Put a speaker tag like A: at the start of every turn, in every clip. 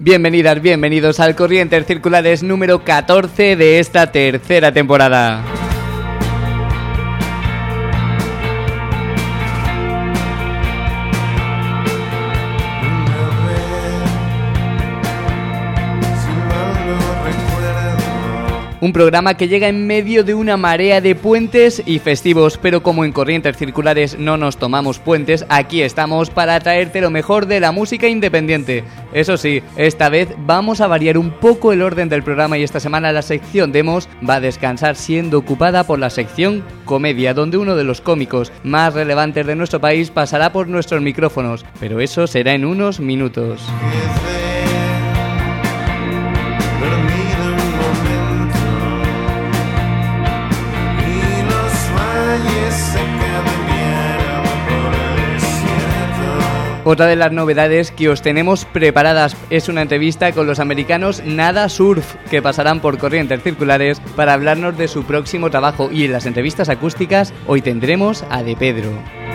A: Bienvenidas, bienvenidos al Corrientes Circulares número 14 de esta tercera temporada. Un programa que llega en medio de una marea de puentes y festivos, pero como en Corrientes Circulares no nos tomamos puentes, aquí estamos para traerte lo mejor de la música independiente. Eso sí, esta vez vamos a variar un poco el orden del programa y esta semana la sección Demos va a descansar siendo ocupada por la sección Comedia, donde uno de los cómicos más relevantes de nuestro país pasará por nuestros micrófonos, pero eso será en unos minutos. Otra de las novedades que os tenemos preparadas es una entrevista con los americanos Nada Surf, que pasarán por Corrientes Circulares para hablarnos de su próximo trabajo, y en las entrevistas acústicas hoy tendremos a De Pedro.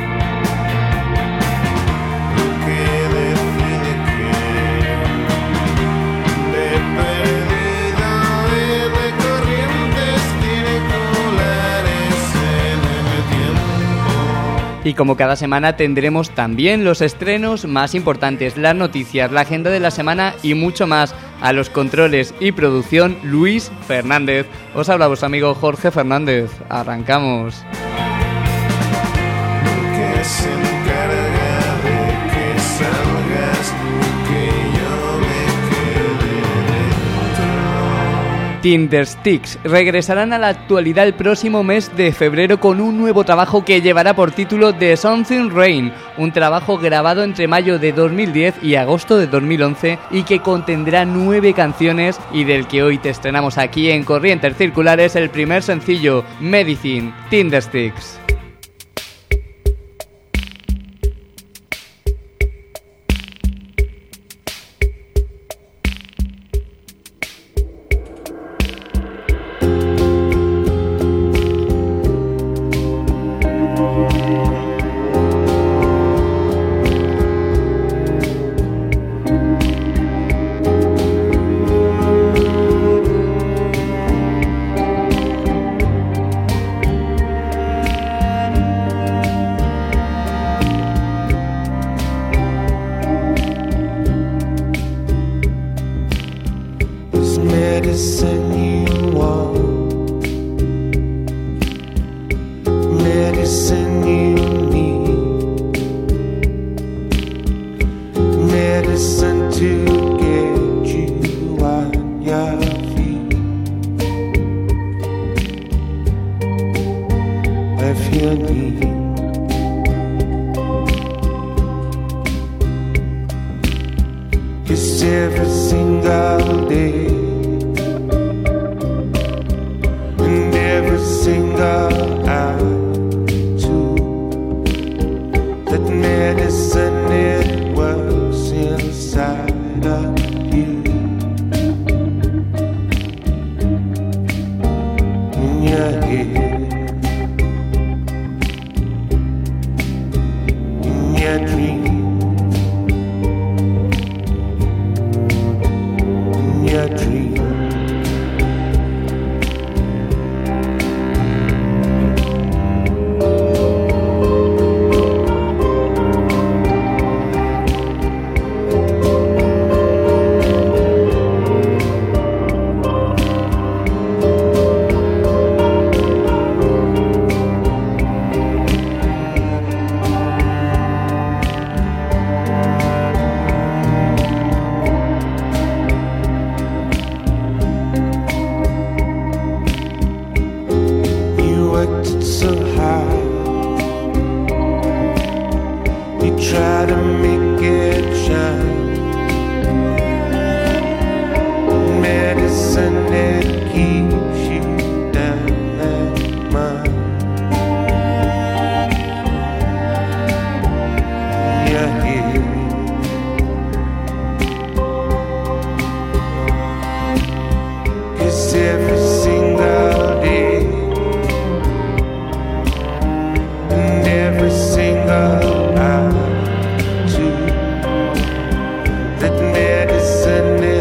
A: Y como cada semana tendremos también los estrenos más importantes, las noticias, la agenda de la semana y mucho más. A los controles y producción, Luis Fernández. Os habla vuestro amigo Jorge Fernández. Arrancamos. Tindersticks regresarán a la actualidad el próximo mes de febrero con un nuevo trabajo que llevará por título The Something Rain, un trabajo grabado entre mayo de 2010 y agosto de 2011 y que contendrá 9 canciones y del que hoy te estrenamos aquí en Corrientes Circulares el primer sencillo, Medicine, Tindersticks.
B: That medicine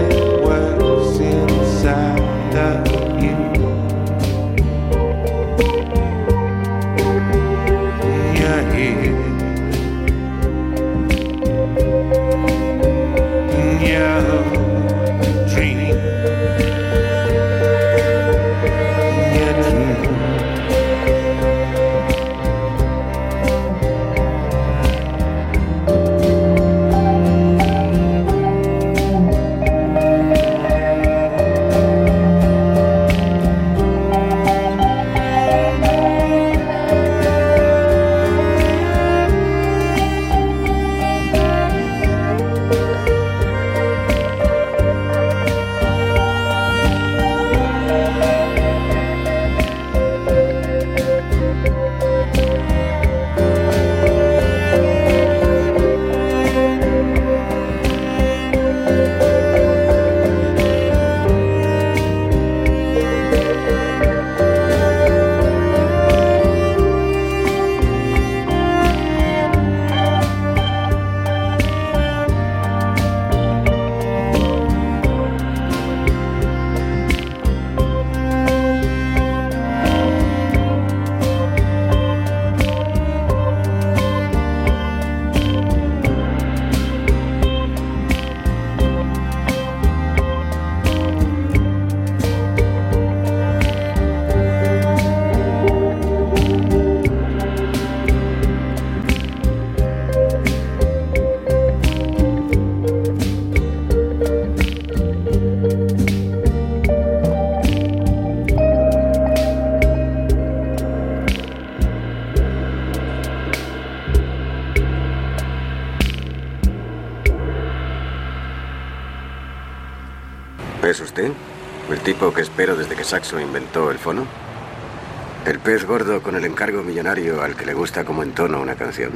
B: ¿Es usted? ¿El tipo que espero desde que Saxo inventó el fono? ¿El pez gordo con el encargo millonario al que le gusta cómo entona una canción?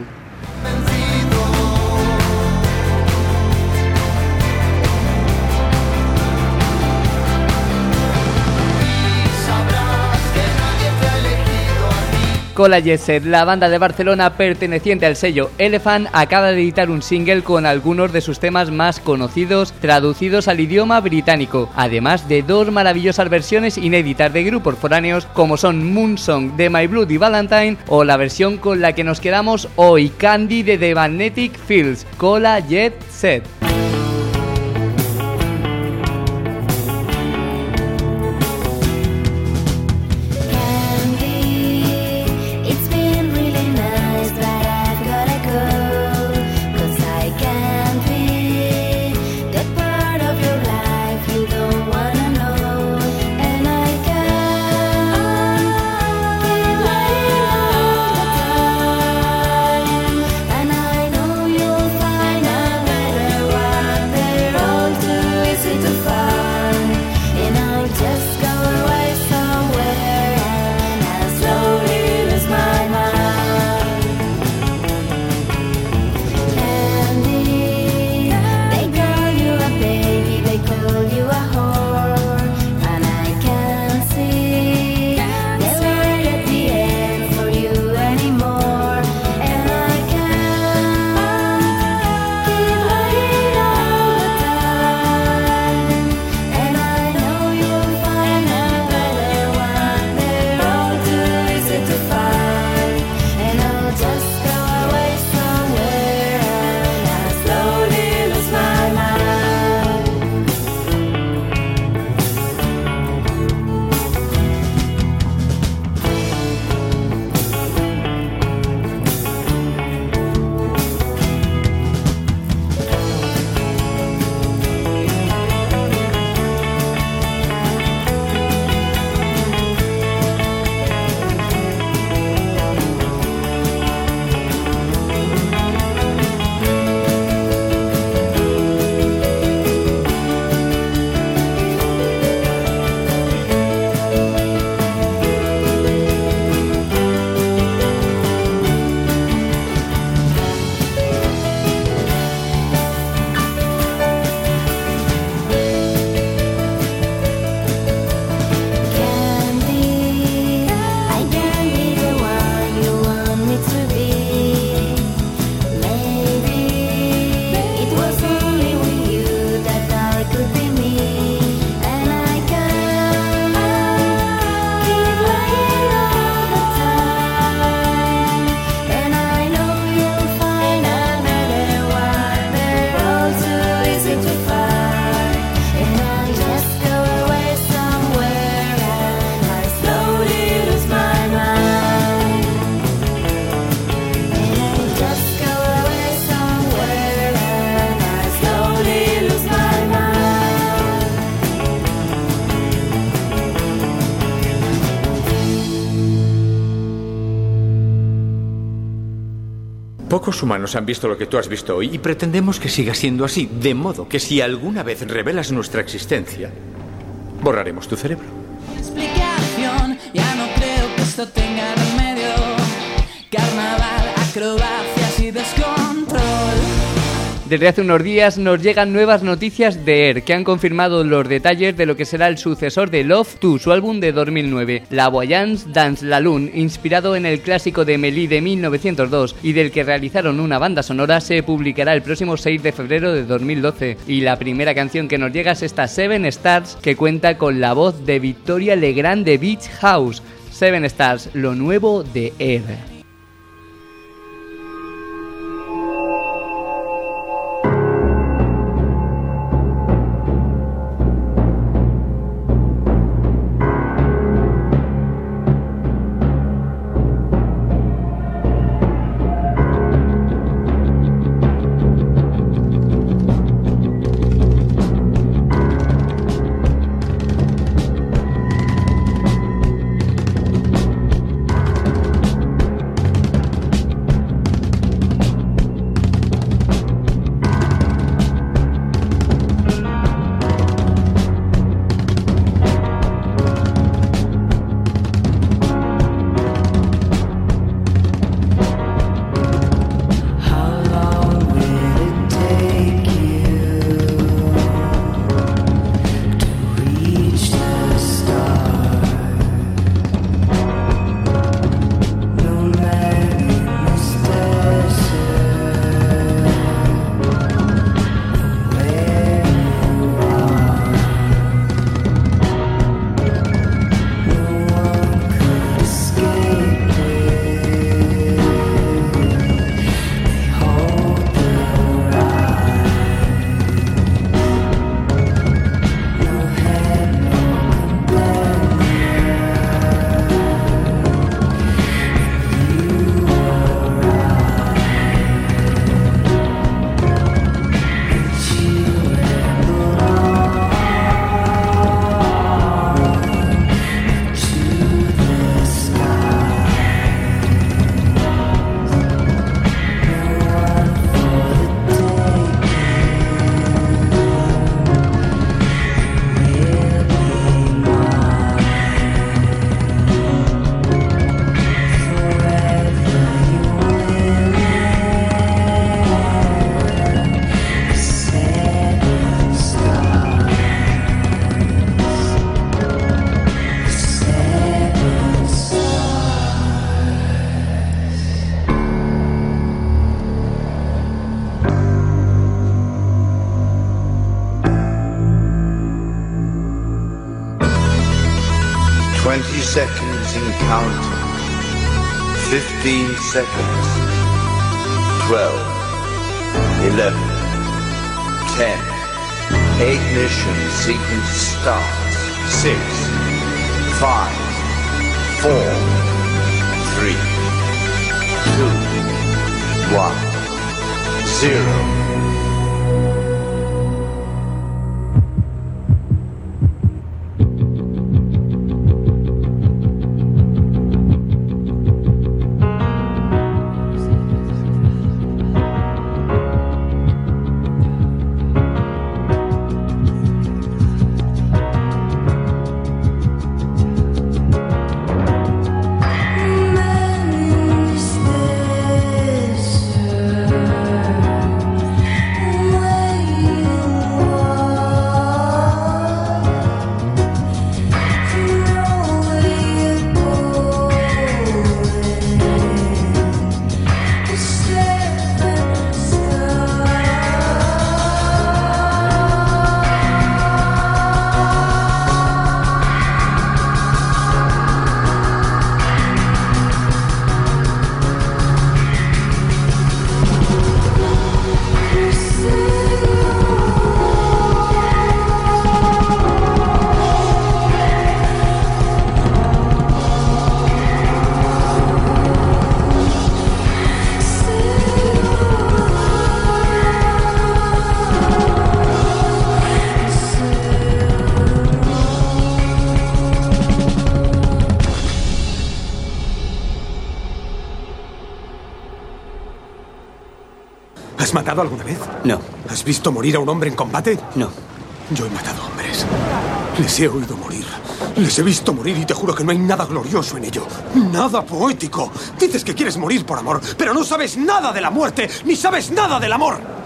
A: Cola Jet Set, la banda de Barcelona perteneciente al sello Elephant, acaba de editar un single con algunos de sus temas más conocidos traducidos al idioma británico, además de 2 maravillosas versiones inéditas de grupos foráneos como son Moonsong de My Bloody Valentine o la versión con la que nos quedamos hoy, Candy de The Magnetic Fields. Cola Jet Set.
C: Pocos humanos han visto lo que tú has visto hoy y pretendemos que siga siendo así, de modo que si alguna vez revelas nuestra existencia, borraremos tu cerebro.
D: Explicación, ya no creo que esto tenga remedio. Carnaval, acrobacias y descontrol.
A: Desde hace unos días nos llegan nuevas noticias de Air, que han confirmado los detalles de lo que será el sucesor de Love 2, su álbum de 2009. La Voyance dans la Lune, inspirado en el clásico de Mélie de 1902 y del que realizaron una banda sonora, se publicará el próximo 6 de febrero de 2012. Y la primera canción que nos llega es esta, Seven Stars, que cuenta con la voz de Victoria Legrand de Beach House. Seven Stars, lo nuevo de Air.
E: seconds in counting. 15 seconds. 12. 11. 10. Ignition sequence starts. 6. 5. 4. 3. 2. 1. 0.
F: ¿Has matado alguna vez?
A: No.
F: ¿Has visto morir a un hombre en combate?
A: No.
F: Yo he matado hombres. Les he oído morir. Les he visto morir y te juro que no hay nada glorioso en ello. Nada poético. Dices que quieres morir por amor, pero no sabes nada de la muerte, ni sabes nada del amor.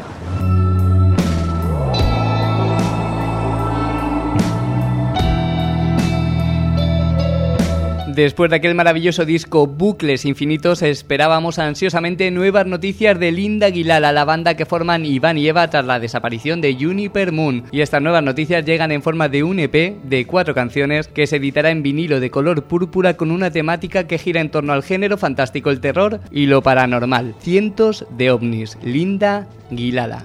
A: Después de aquel maravilloso disco Bucles Infinitos, esperábamos ansiosamente nuevas noticias de Linda Guilala, la banda que forman Iván y Eva tras la desaparición de Juniper Moon. Y estas nuevas noticias llegan en forma de un EP de 4 canciones que se editará en vinilo de color púrpura con una temática que gira en torno al género fantástico, el terror y lo paranormal. Cientos de ovnis. Linda Guilala.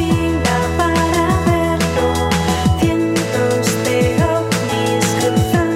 G: Cientos de ovnis cruzando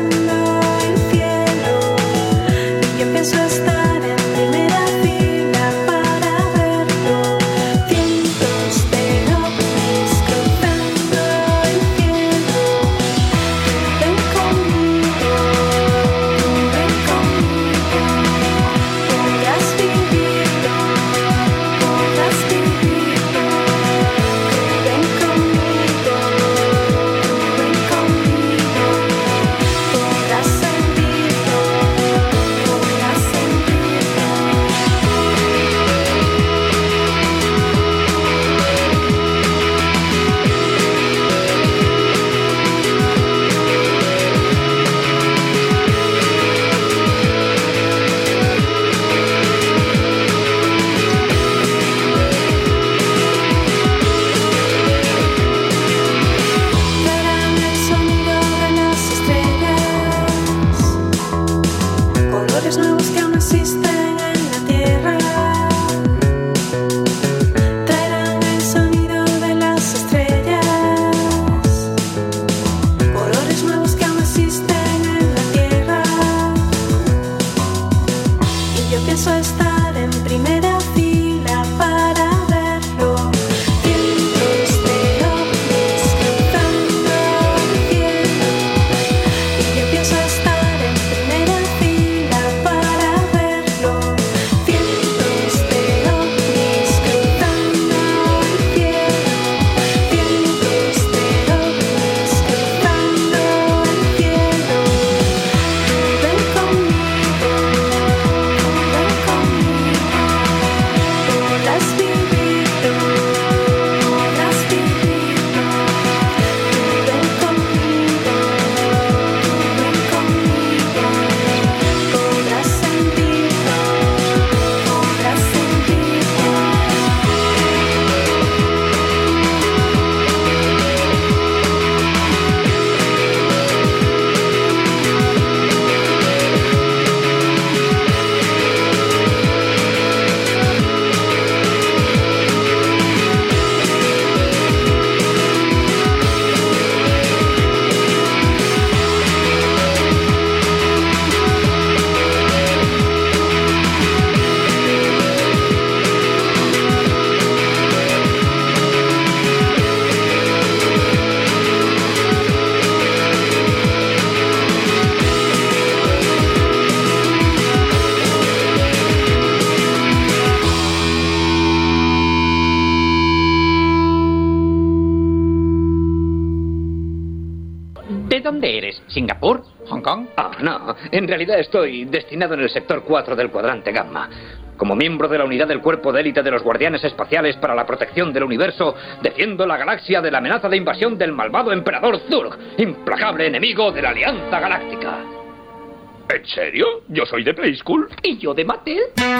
G: dónde eres? ¿Singapur? ¿Hong Kong?
H: Ah, no. En realidad estoy destinado en el sector 4 del cuadrante Gamma. Como miembro de la unidad del cuerpo de élite de los guardianes espaciales para la protección del universo, defiendo la galaxia de la amenaza de invasión del malvado emperador Zurg, implacable enemigo de la Alianza Galáctica.
I: ¿En serio? Yo soy de Play School.
G: ¿Y yo de Mattel?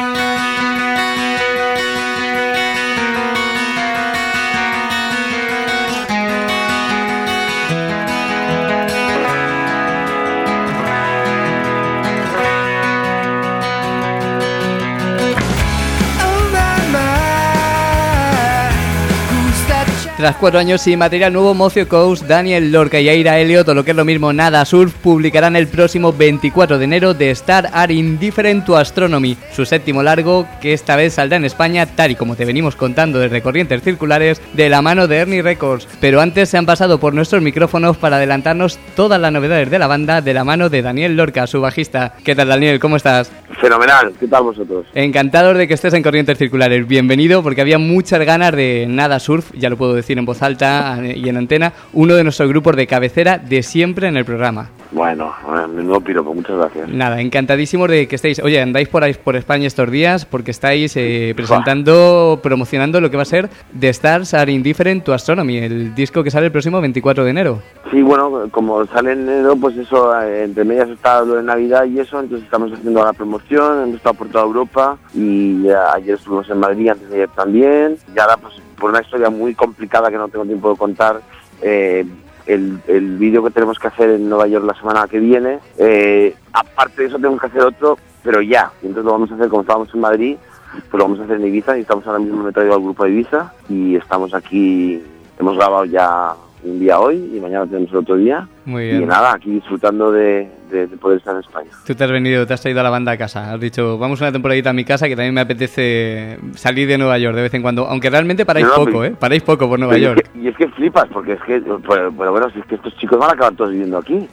A: Tras 4 años sin material nuevo, Mocio Coast, Daniel Lorca y Aira Elliot, o lo que es lo mismo Nada Surf, publicarán el próximo 24 de enero The Star Are Indifferent to Astronomy, su 7º largo, que esta vez saldrá en España, tal y como te venimos contando desde Corrientes Circulares, de la mano de Ernie Records. Pero antes se han pasado por nuestros micrófonos para adelantarnos todas las novedades de la banda de la mano de Daniel Lorca, su bajista. ¿Qué tal, Daniel? ¿Cómo estás?
J: Fenomenal, ¿qué tal vosotros?
A: Encantados de que estés en Corrientes Circulares. Bienvenido, porque había muchas ganas de Nada Surf, ya lo puedo decir en voz alta y en antena, uno de nuestros grupos de cabecera de siempre en el programa.
J: Bueno, menudo piropo, muchas gracias.
A: Nada, encantadísimos de que estéis. Oye, andáis por ahí por España estos días porque estáis presentando, promocionando lo que va a ser The Stars Are Indifferent to Astronomy, el disco que sale el próximo 24 de enero.
J: Sí, bueno, como sale en enero, pues eso, entre medias está lo de Navidad y eso, entonces estamos haciendo la promoción, hemos estado por toda Europa y ayer estuvimos en Madrid, antes de ayer también, y ahora pues por una historia muy complicada que no tengo tiempo de contar, el vídeo que tenemos que hacer en Nueva York la semana que viene, aparte de eso tenemos que hacer otro, pero ya, y entonces lo vamos a hacer como estábamos en Madrid, pues lo vamos a hacer en Ibiza, y estamos ahora mismo, me he traído al grupo de Ibiza, y estamos aquí, hemos grabado ya un día hoy, y mañana tenemos el otro día.
A: Muy bien.
J: Y nada, aquí disfrutando de poder estar en España.
A: Tú te has traído a la banda a casa, has dicho, vamos una temporadita a mi casa, que también me apetece salir de Nueva York de vez en cuando, aunque realmente paráis poco, paráis poco por Nueva York.
J: Y es que flipas, porque es que, pero bueno, si es que estos chicos van a acabar todos viviendo aquí.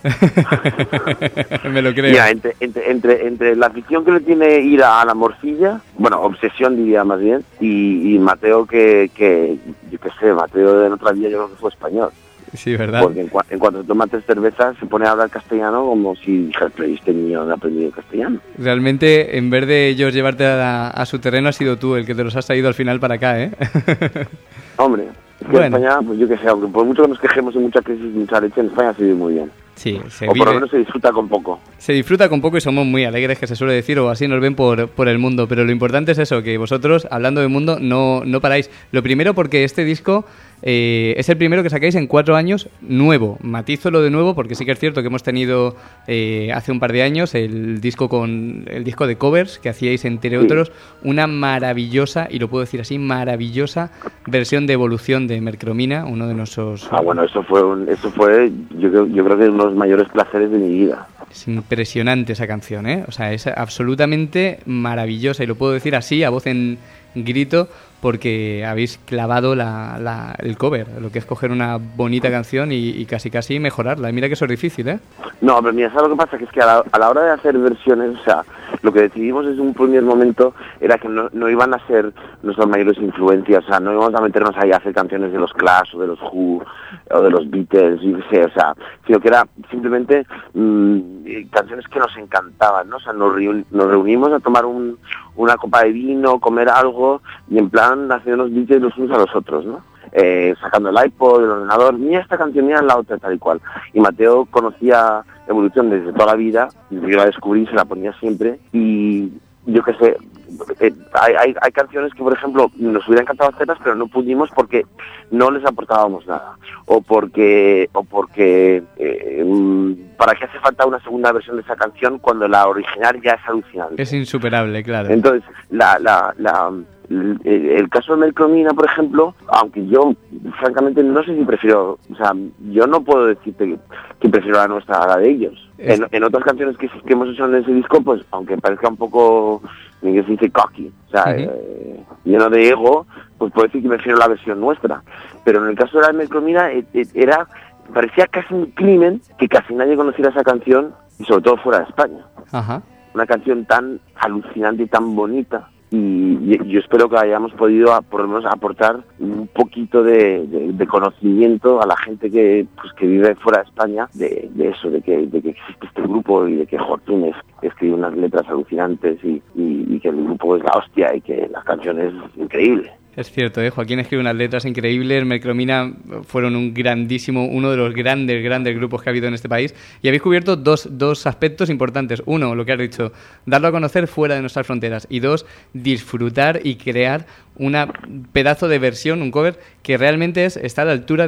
A: Me lo creo.
J: Mira, entre la afición que le tiene ir a la morcilla, bueno, obsesión diría más bien, y Mateo que yo qué sé, Mateo en otra vida yo creo que fue español.
A: Sí, ¿verdad?
J: Porque en cuanto se toma 3 cervezas se pone a hablar castellano como si dijera, este niño no ha aprendido castellano.
A: Realmente, en vez de ellos llevarte a su terreno, has sido tú el que te los has traído al final para acá, ¿eh?
J: Hombre, es que en España, pues yo qué sé, aunque por mucho que nos quejemos de mucha crisis y mucha leche, en España se vive muy bien.
A: Sí,
J: o por lo menos se disfruta con poco.
A: Se disfruta con poco y somos muy alegres, que se suele decir, o así nos ven por el mundo. Pero lo importante es eso, que vosotros, hablando del mundo, no paráis. Lo primero porque este disco es el primero que sacáis en 4 años nuevo. Matizo lo de nuevo porque sí que es cierto que hemos tenido hace un par de años el disco de covers que hacíais, entre otros, una maravillosa, y lo puedo decir así, maravillosa versión de Evolución de Mercromina, uno de nuestros...
J: bueno, eso fue yo creo que uno de los mayores placeres de mi vida.
A: Es impresionante esa canción, ¿eh? O sea, es absolutamente maravillosa, y lo puedo decir así, a voz en grito, porque habéis clavado el cover, lo que es coger una bonita canción y casi mejorarla. Y mira que eso es difícil, ¿eh?
J: No, pero mira, ¿sabes lo que pasa? Que es que a la hora de hacer versiones, o sea, lo que decidimos desde un primer momento era que no iban a ser nuestras mayores influencias, o sea, no íbamos a meternos ahí a hacer canciones de los Clash o de los Who o de los Beatles, yo qué sé, o sea, sino que era simplemente canciones que nos encantaban, ¿no? O sea, nos reunimos a tomar una copa de vino, comer algo, y en plan haciendo los DJs los unos a los otros, ¿no? Sacando el iPod, el ordenador, mira esta canción, mira la otra, tal y cual. Y Mateo conocía Evolución desde toda la vida, yo la descubrí, se la ponía siempre, y yo qué sé, hay canciones que, por ejemplo, nos hubiera encantado hacerlas, pero no pudimos porque no les aportábamos nada, o porque ¿para qué hace falta una segunda versión de esa canción cuando la original ya es alucinante?
A: Es insuperable, claro.
J: Entonces, el caso de Mercromina, por ejemplo, aunque yo francamente no sé si prefiero, o sea, yo no puedo decirte que prefiero la nuestra a la de ellos. En otras canciones que hemos hecho en ese disco, pues aunque parezca un poco, que se dice cocky, o sea, lleno de ego, pues puedo decir que prefiero la versión nuestra. Pero en el caso de la Mercromina parecía casi un crimen que casi nadie conociera esa canción, y sobre todo fuera de España.
A: Ajá.
J: Una canción tan alucinante y tan bonita, y yo espero que hayamos podido por lo menos aportar un poquito de conocimiento a la gente que vive fuera de España de eso, de que existe este grupo y de que Joaquín escribe unas letras alucinantes y que el grupo es la hostia y que las canciones es increíble.
A: Es cierto, Joaquín escribe unas letras increíbles, Mercromina fueron uno de los grandes grupos que ha habido en este país, y habéis cubierto dos aspectos importantes. Uno, lo que has dicho, darlo a conocer fuera de nuestras fronteras, y dos, disfrutar y crear una pedazo de versión, un cover, que realmente está a la altura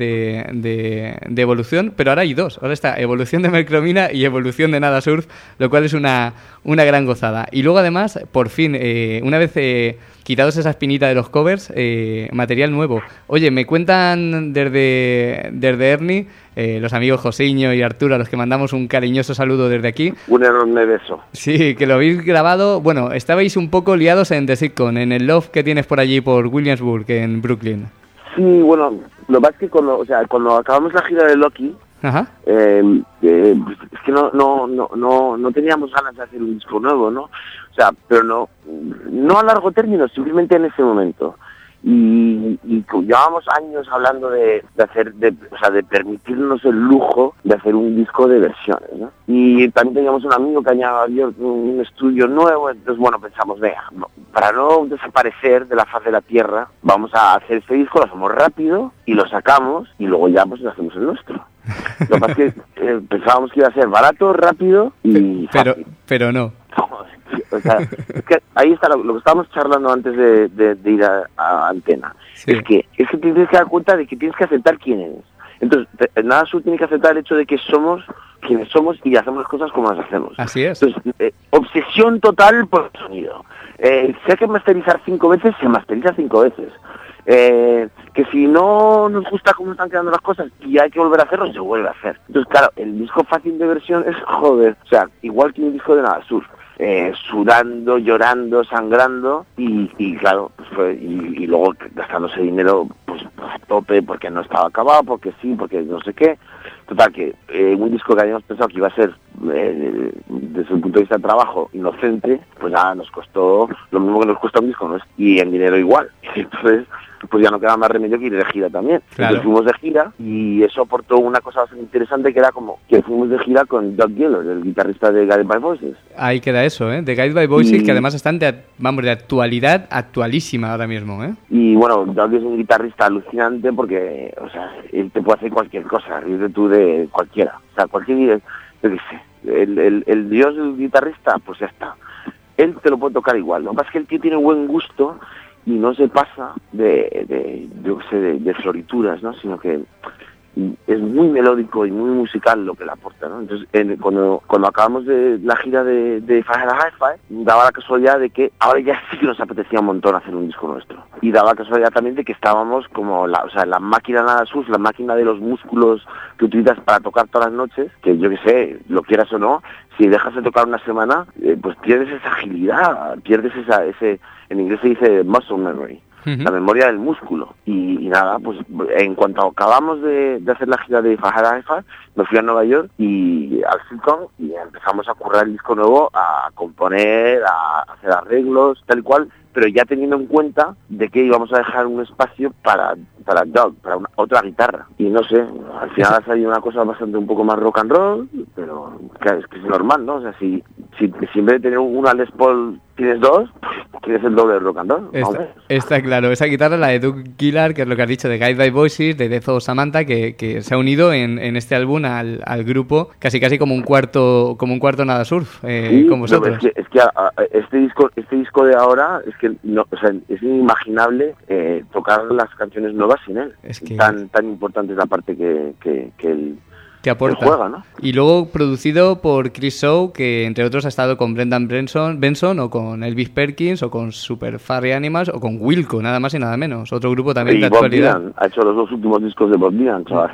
A: de Evolución, pero ahora hay dos. Ahora está Evolución de Mercromina y Evolución de Nada Surf, lo cual es una gran gozada. Y luego, además, por fin, una vez quitados esa espinita de los covers, material nuevo. Oye, me cuentan desde Ernie, los amigos Josiño y Arturo, a los que mandamos un cariñoso saludo desde aquí.
J: Un enorme beso.
A: Sí, que lo habéis grabado. Bueno, estabais un poco liados en The Sitcom, en el loft que tienes por allí, por Williamsburg, en Brooklyn.
J: Sí, bueno, lo que pasa es que cuando acabamos la gira de Loki,
A: ajá,
J: es que no teníamos ganas de hacer un disco nuevo, ¿no? O sea, pero no a largo término, simplemente en ese momento. Y llevábamos años hablando de permitirnos el lujo de hacer un disco de versiones, ¿no? Y también teníamos un amigo que había abierto un estudio nuevo, entonces bueno, pensamos, venga, para no desaparecer de la faz de la tierra, vamos a hacer este disco, lo hacemos rápido y lo sacamos y luego ya pues lo hacemos el nuestro. Lo que pasa es que pensábamos que iba a ser barato, rápido y fácil.
A: Pero no.
J: O sea, es que ahí está lo que estábamos charlando antes de ir a Antena. Sí. Es que tienes que dar cuenta de que tienes que aceptar quién eres. Entonces, Nada Sur tiene que aceptar el hecho de que somos quienes somos y hacemos las cosas como las hacemos.
A: Así es.
J: Entonces, obsesión total por el sonido. Si hay que masterizar 5 veces, se masteriza 5 veces. Que si no nos gusta cómo están quedando las cosas y hay que volver a hacerlo, se vuelve a hacer. Entonces, claro, el disco fácil de versión es joder. O sea, igual que un disco de Nada Sur. Sudando, llorando, sangrando y claro, pues y luego gastándose dinero pues a tope porque no estaba acabado, porque sí, porque no sé qué. Total, que un disco que habíamos pensado que iba a ser desde el punto de vista de trabajo inocente, pues nada, nos costó lo mismo que nos cuesta un disco, ¿no? Y en dinero igual. Entonces pues ya no queda más remedio que ir de gira también.
A: Claro.
J: Entonces fuimos de gira y eso aportó una cosa bastante interesante, que era como que fuimos de gira con Doug Giller, el guitarrista de Guided by Voices.
A: Ahí queda eso, de Guided by Voices, que además están de actualidad actualísima ahora mismo,
J: Y bueno, Doug es un guitarrista alucinante porque, o sea, él te puede hacer cualquier cosa, ríete tú de cualquiera. O sea, yo qué sé, el dios del guitarrista, pues ya está. Él te lo puede tocar igual. Lo que pasa es que el tío tiene buen gusto y no se pasa de florituras, ¿no? Sino que es muy melódico y muy musical lo que le aporta, ¿no? Entonces, cuando acabamos de la gira de Fahrenheit Hi-Fi, daba la casualidad de que ahora ya sí que nos apetecía un montón hacer un disco nuestro. Y daba la casualidad también de que estábamos como la máquina Nada Sur, la máquina de los músculos que utilizas para tocar todas las noches, que yo qué sé, lo quieras o no, si dejas de tocar una semana, pues pierdes esa agilidad, pierdes ese, en inglés se dice muscle memory. La memoria del músculo. Y nada, pues en cuanto acabamos de hacer la gira de Fahrenheit Hi-Fi, me fui a Nueva York y al Sitcom y empezamos a currar el disco nuevo, a componer, a hacer arreglos, tal y cual, pero ya teniendo en cuenta de que íbamos a dejar un espacio para Doug, para otra guitarra. Y no sé, al final ha salido una cosa bastante un poco más rock and roll, pero claro, es que es normal, ¿no? O sea, si en vez de tener una Les Paul tienes dos, pues tienes el doble de rock and roll.
A: Está claro, esa guitarra, la de Doug Gillard, que es lo que has dicho, de Guided by Voices, de Death of Samantha, que se ha unido en este álbum al grupo, casi como un cuarto Nada Surf,
J: sí,
A: con vosotros.
J: No, es que este disco de ahora, es que no, o sea, es inimaginable tocar las canciones nuevas sin él.
A: Es que
J: tan importante es la parte que él
A: que aporta.
J: Juega, ¿no?
A: Y luego producido por Chris Shaw, que entre otros ha estado con Brendan Benson o con Elvis Perkins o con Super Furry Animals o con Wilco, nada más y nada menos. Otro grupo también de actualidad.
J: Dylan ha hecho los 2 últimos discos de Bob Dylan, chaval.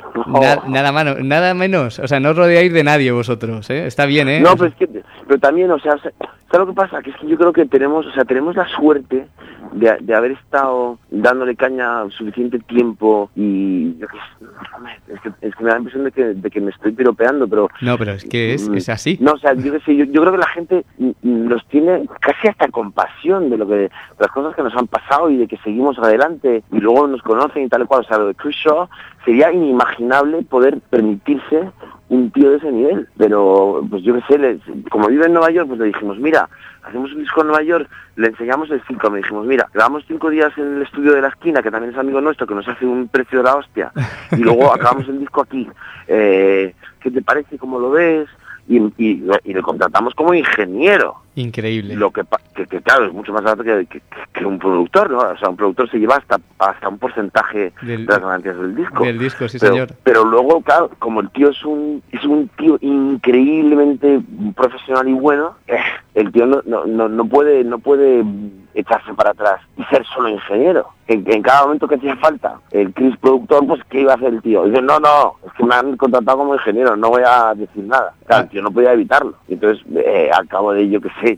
A: Nada menos. O sea, no os rodeáis de nadie vosotros, ¿eh? Está bien, ¿eh?
J: No, pero es que, pero también, o sea, ¿sabes lo que pasa? Que es que yo creo que tenemos la suerte de haber estado dándole caña suficiente tiempo y yo es que me da la impresión de que me estoy piropeando, pero...
A: No, pero es que es así.
J: No, o sea, yo qué sé, yo creo que la gente nos tiene casi hasta compasión de las cosas que nos han pasado y de que seguimos adelante y luego nos conocen y tal y cual. O sea, lo de Chris Shaw sería inimaginable poder permitirse un tío de ese nivel, pero pues yo qué sé, como vive en Nueva York, pues le dijimos, mira, hacemos un disco en Nueva York, le enseñamos el ciclo, me dijimos, mira, grabamos 5 días en el estudio de la esquina, que también es amigo nuestro, que nos hace un precio de la hostia, y luego acabamos el disco aquí, ¿qué te parece? ¿Cómo lo ves? Y le contratamos como ingeniero.
A: Increíble.
J: Lo que claro, es mucho más barato que un productor, ¿no? O sea, un productor se lleva hasta un porcentaje de las ganancias del disco.
A: Del disco, sí, señor.
J: Pero luego, claro, como el tío es un tío increíblemente profesional y bueno, el tío no puede echarse para atrás y ser solo ingeniero. En cada momento que hacía falta el Chris productor, pues ¿qué iba a hacer el tío? Y dice, no, es que me han contratado como ingeniero, no voy a decir nada. Claro, el tío no podía evitarlo. Entonces, al cabo de, yo qué sé,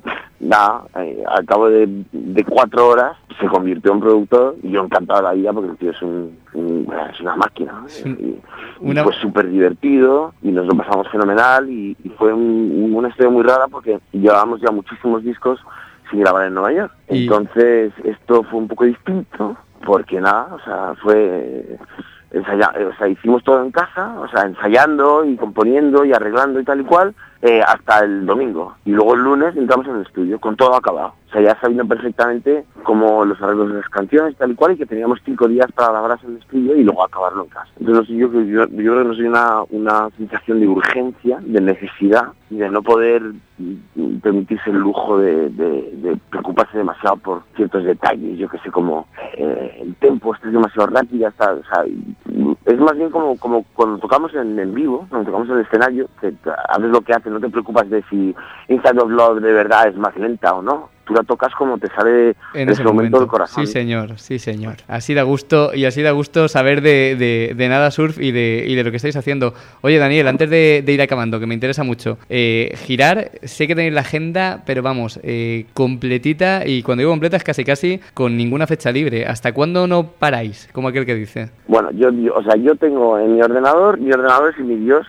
J: al cabo de 4 horas se convirtió en productor y yo encantado de la vida porque el tío es una máquina, ¿no? Y fue súper divertido y nos lo pasamos fenomenal y fue una historia muy rara porque llevábamos ya muchísimos discos sin grabar en Nueva York. Entonces esto fue un poco distinto porque o sea, fue hicimos todo en casa, o sea, ensayando y componiendo y arreglando y tal y cual, hasta el domingo. Y luego el lunes entramos en el estudio, con todo acabado. O sea, ya sabiendo perfectamente cómo los arreglos de las canciones, tal y cual, y que teníamos 5 días para grabarlas en el estudio y luego acabarlo en casa. Entonces yo creo que no soy una sensación de urgencia, de necesidad, y de no poder permitirse el lujo de preocuparse demasiado por ciertos detalles, yo que sé, como el tempo, esto es demasiado rápido, o sea, es más bien como cuando tocamos en vivo, cuando tocamos en el escenario, que haces lo que haces, no te preocupas de si Inside of Love de verdad es más lenta o no. Tú la tocas como te sale en ese momento del corazón.
A: Sí, señor. Así da gusto, y así da gusto saber de Nada Surf y de lo que estáis haciendo. Oye, Daniel, antes de ir acabando, que me interesa mucho, girar, sé que tenéis la agenda, pero vamos, completita, y cuando digo completa es casi con ninguna fecha libre. ¿Hasta cuándo no paráis? Como aquel que dice.
J: Bueno, yo tengo en mi ordenador es mi Dios.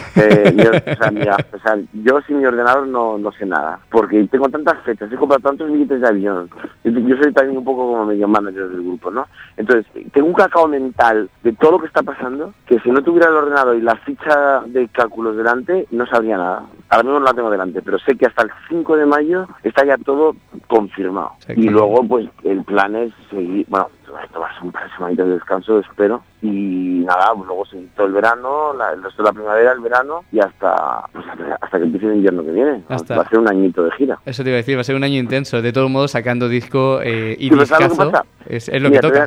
J: Yo sin mi ordenador no sé nada, porque tengo tantas fechas, he comprado tantos billetes de avión, yo soy también un poco como medio manager del grupo, ¿no? Entonces, tengo un cacao mental de todo lo que está pasando, que si no tuviera el ordenador y la ficha de cálculos delante, no sabría nada. Ahora mismo no la tengo delante, pero sé que hasta el 5 de mayo está ya todo confirmado. Sí, y luego, pues, el plan es seguir, bueno, tomarse un par de semanitas de descanso, espero, y nada, pues luego seguir todo el verano, el resto de la primavera, el verano, y hasta que empiece el invierno que viene. Va a ser un añito de gira.
A: Eso te iba a decir, va a ser un año intenso. De todos modos, sacando disco y discazo, es lo que toca.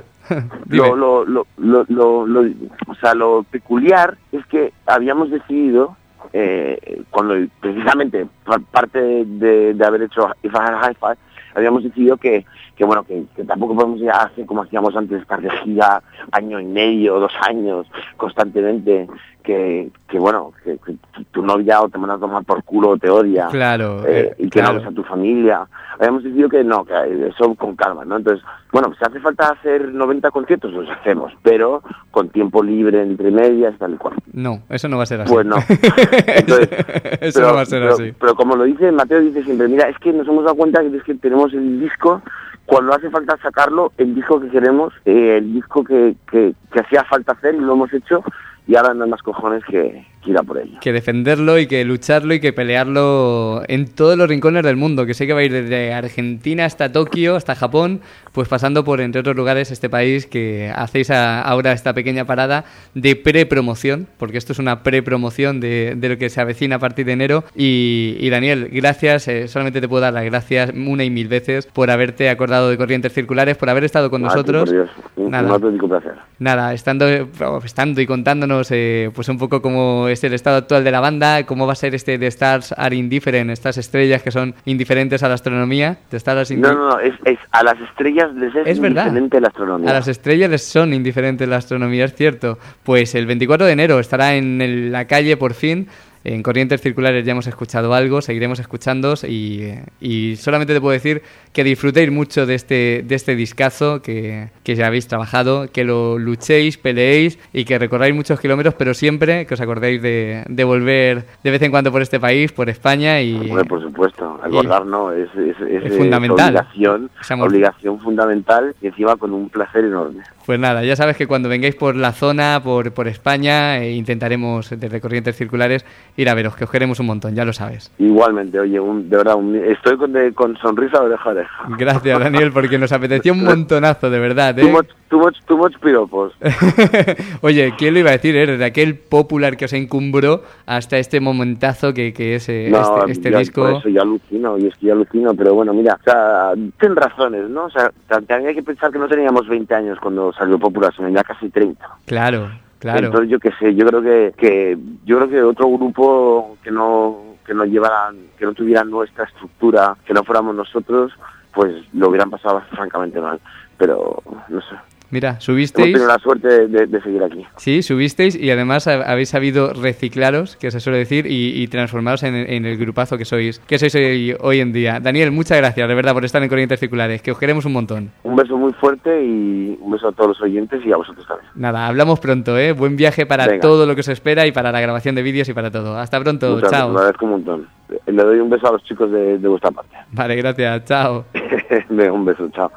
J: Lo peculiar es que habíamos decidido, cuando precisamente parte de haber hecho If I Had Hi-Fi, habíamos decidido que tampoco podemos ya hacer como hacíamos antes, estar de gira año y medio, 2 años constantemente, que tu novia o te manda a tomar por culo o te odia,
A: claro,
J: y que no ves a tu familia. Habíamos decidido que eso con calma, ¿no? Entonces, si hace falta hacer 90 conciertos, los hacemos, pero con tiempo libre entre medias, tal y cual.
A: No, eso no va a ser así.
J: Pues no. Entonces,
A: eso no va a ser así.
J: Pero como lo dice Mateo, dice siempre, mira, es que nos hemos dado cuenta que es que tenemos el disco, cuando hace falta sacarlo, el disco que queremos, el disco que hacía falta hacer y lo hemos hecho, y ahora no hay más cojones que ir a por ello.
A: Que defenderlo y que lucharlo y que pelearlo en todos los rincones del mundo, que sé que va a ir desde Argentina hasta Tokio, hasta Japón, pues pasando por, entre otros lugares, este país que hacéis ahora esta pequeña parada de prepromoción, porque esto es una prepromoción de lo que se avecina a partir de enero. Y Daniel, gracias, solamente te puedo dar las gracias una y mil veces por haberte acordado de Corrientes Circulares, por haber estado con nosotros.
J: Por Dios, un auténtico placer.
A: Nada, estando y contándonos pues un poco cómo es el estado actual de la banda, cómo va a ser The Stars Are Indifferent, estas estrellas que son indiferentes a la astronomía.
J: No, es a las estrellas les es indiferente la astronomía.
A: A las estrellas les son indiferentes la astronomía, es cierto. Pues el 24 de enero estará en la calle por fin En Corrientes Circulares ya hemos escuchado algo, seguiremos escuchándos y solamente te puedo decir que disfrutéis mucho de este discazo que ya habéis trabajado, que lo luchéis, peleéis y que recorráis muchos kilómetros, pero siempre que os acordéis de volver de vez en cuando por este país, por España. Y
J: bueno, por supuesto, acordar es
A: fundamental.
J: Obligación fundamental y encima con un placer enorme.
A: Pues nada, ya sabes que cuando vengáis por la zona, por España, intentaremos desde Corrientes Circulares ir a veros, que os queremos un montón, ya lo sabes.
J: Igualmente, oye, de verdad, estoy con sonrisa oreja a oreja.
A: Gracias, Daniel, porque nos apetecía un montonazo, de verdad, ¿eh?
J: Too much piropos.
A: Oye, ¿quién lo iba a decir, desde aquel popular que os encumbró hasta este momentazo que es este disco?
J: Por eso yo alucino, pero bueno, mira, o sea, ten razones, ¿no? O sea, también hay que pensar que no teníamos 20 años cuando salió Popular, sino ya casi 30.
A: Claro.
J: Entonces yo qué sé, yo creo que otro grupo que no tuviera nuestra estructura, que no fuéramos nosotros, pues lo hubieran pasado francamente mal, pero no sé.
A: Mira, subisteis...
J: Hemos tenido la suerte de seguir aquí.
A: Sí, subisteis y además habéis sabido reciclaros, que se suele decir, y transformaros en el grupazo que sois hoy en día. Daniel, muchas gracias, de verdad, por estar en Corrientes Circulares, que os queremos un montón.
J: Un beso muy fuerte y un beso a todos los oyentes y a vosotros también.
A: Nada, hablamos pronto, ¿eh? Buen viaje para todo lo que os espera y para la grabación de vídeos y para todo. Hasta pronto,
J: muchas
A: chao.
J: Gracias, lo agradezco un montón. Le doy un beso a los chicos de vuestra parte.
A: Vale, gracias, chao.
J: Un beso, chao.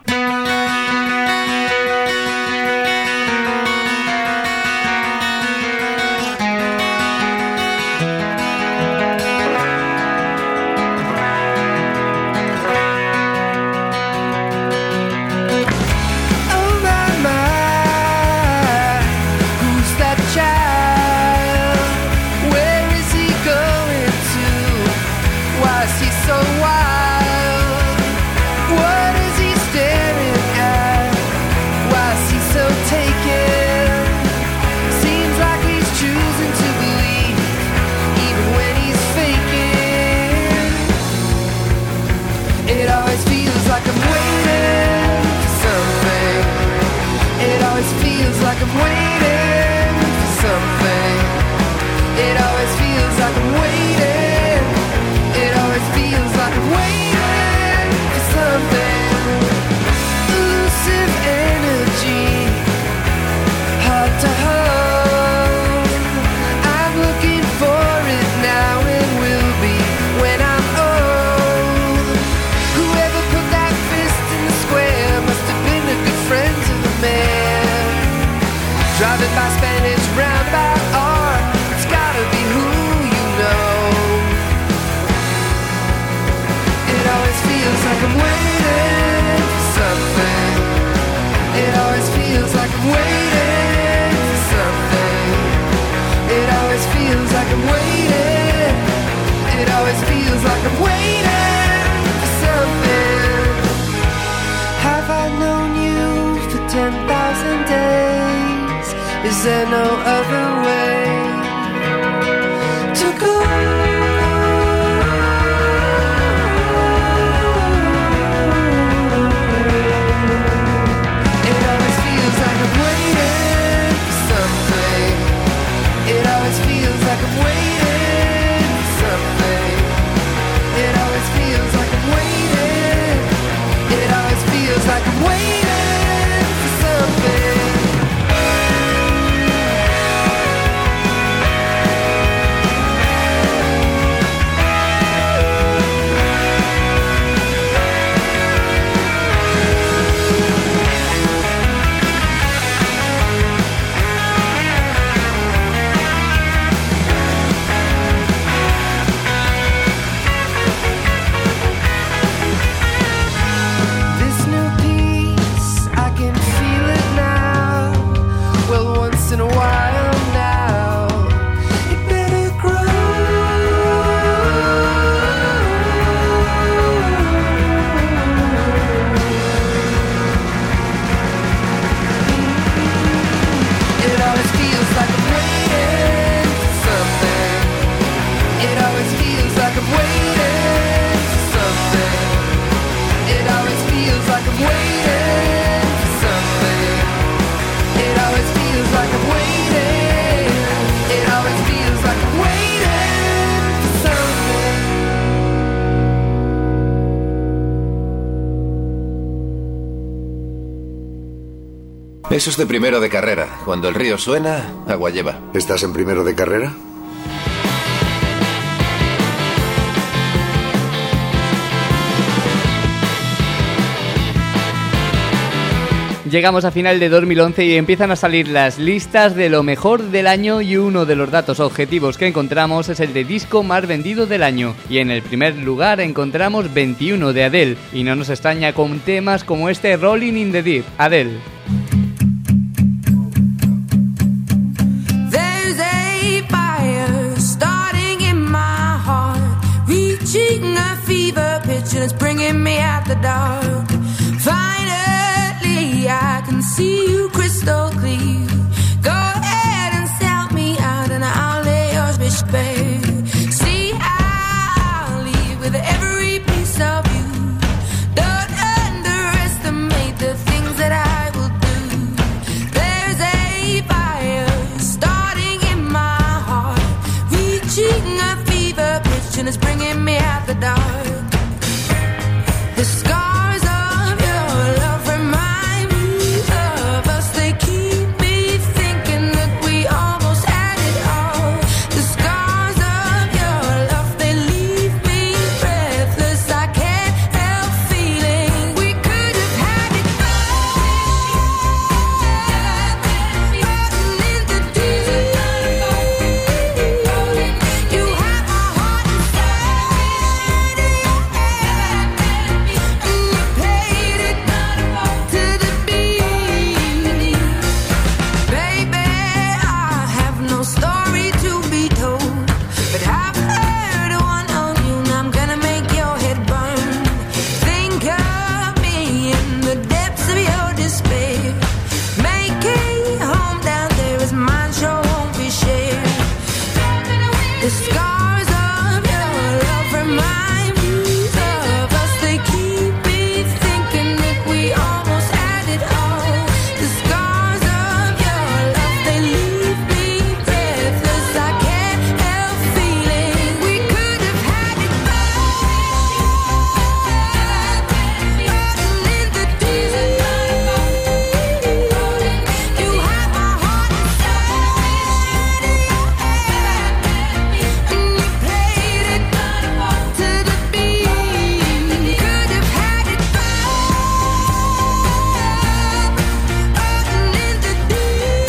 K: Is there no other way to go? It always feels like I'm waiting for something. It always feels like I'm waiting for something. It always feels like I'm waiting. It always feels like I'm waiting for something.
L: Eso es de primero de carrera. Cuando el río suena, agua lleva.
M: ¿Estás en primero de carrera?
A: Llegamos a final de 2011 y empiezan a salir las listas de lo mejor del año, y uno de los datos objetivos que encontramos es el de disco más vendido del año. Y en el primer lugar encontramos 21 de Adele, y no nos extraña con temas como este Rolling in the Deep. Adele.
K: There's a fire starting in my heart, reaching a fever pitch and it's bringing me out the dark. Finally I can see you crystal clear. Go ahead and sell me out and I'll lay yours bitch bare. See, I'll leave with every piece of you. Don't underestimate the things that I will do. There's a fire starting in my heart, reaching a fever pitch and it's bringing me out the dark. The scars of your love remind me of us. They keep me thinking that we almost had it all. The scars of your love, they leave me breathless. I can't help feeling we could have had it all. Floating in the deep. You have my heart inside of your hand, and you played it to the beat. Baby, I have no story to be told, but I've heard one on you, and I'm gonna make your head burn. Think of me in the depths of your despair. Making home down there is mine, sure won't be shared. The scars of your love remind me of us. They keep me thinking that we almost had it all. The scars of your love, they leave me breathless. I can't help feeling we could have had it all. Floating in the deep. You have my heart inside of your hand, and you played it to the beat. Could have had it floating in the deep.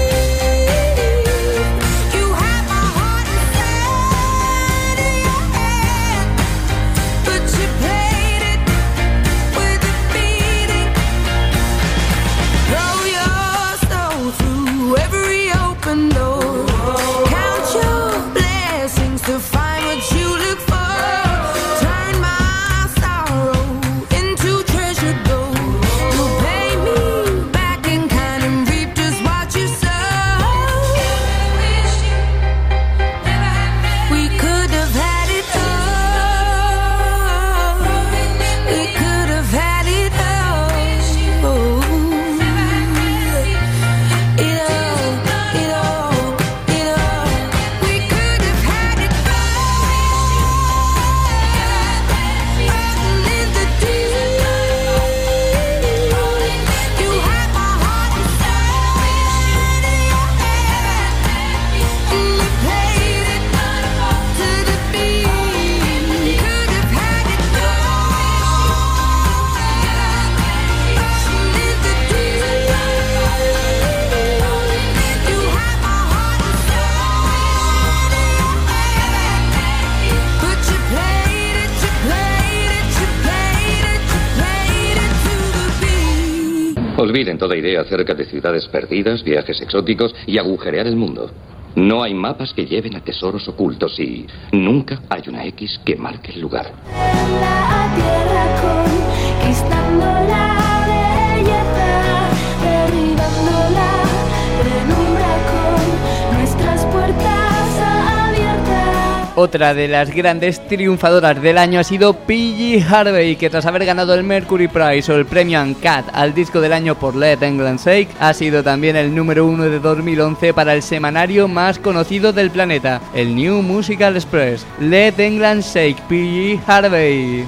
K: You have my heart inside of your hand, but you played it with a beating. Throw your soul through every open door. Count your blessings to find what you look for. Turn my sorrow into treasure gold. You'll pay me back in kind and reap just what you sow. We could have had it all. We could have had it all. It all. We could have had it all. Floating in the deep. You have my heart inside of your hand, and you played it to the beat. Could have had it all. Floating in the deep. You have my heart inside of your hand, but you played it to the beat.
H: Olviden toda idea acerca de ciudades perdidas, viajes exóticos y agujerear el mundo. No hay mapas que lleven a tesoros ocultos y nunca hay una X que marque el lugar.
K: La tierra conquistando la belleza, derribándola, penumbra con nuestras puertas abiertas.
A: Otra de las grandes triunfadoras del año ha sido PG Harvey, que tras haber ganado el Mercury Prize o el premio Uncut al disco del año por Let England Shake, ha sido también el número 1 de 2011 para el semanario más conocido del planeta, el New Musical Express. Let England Shake, PG Harvey.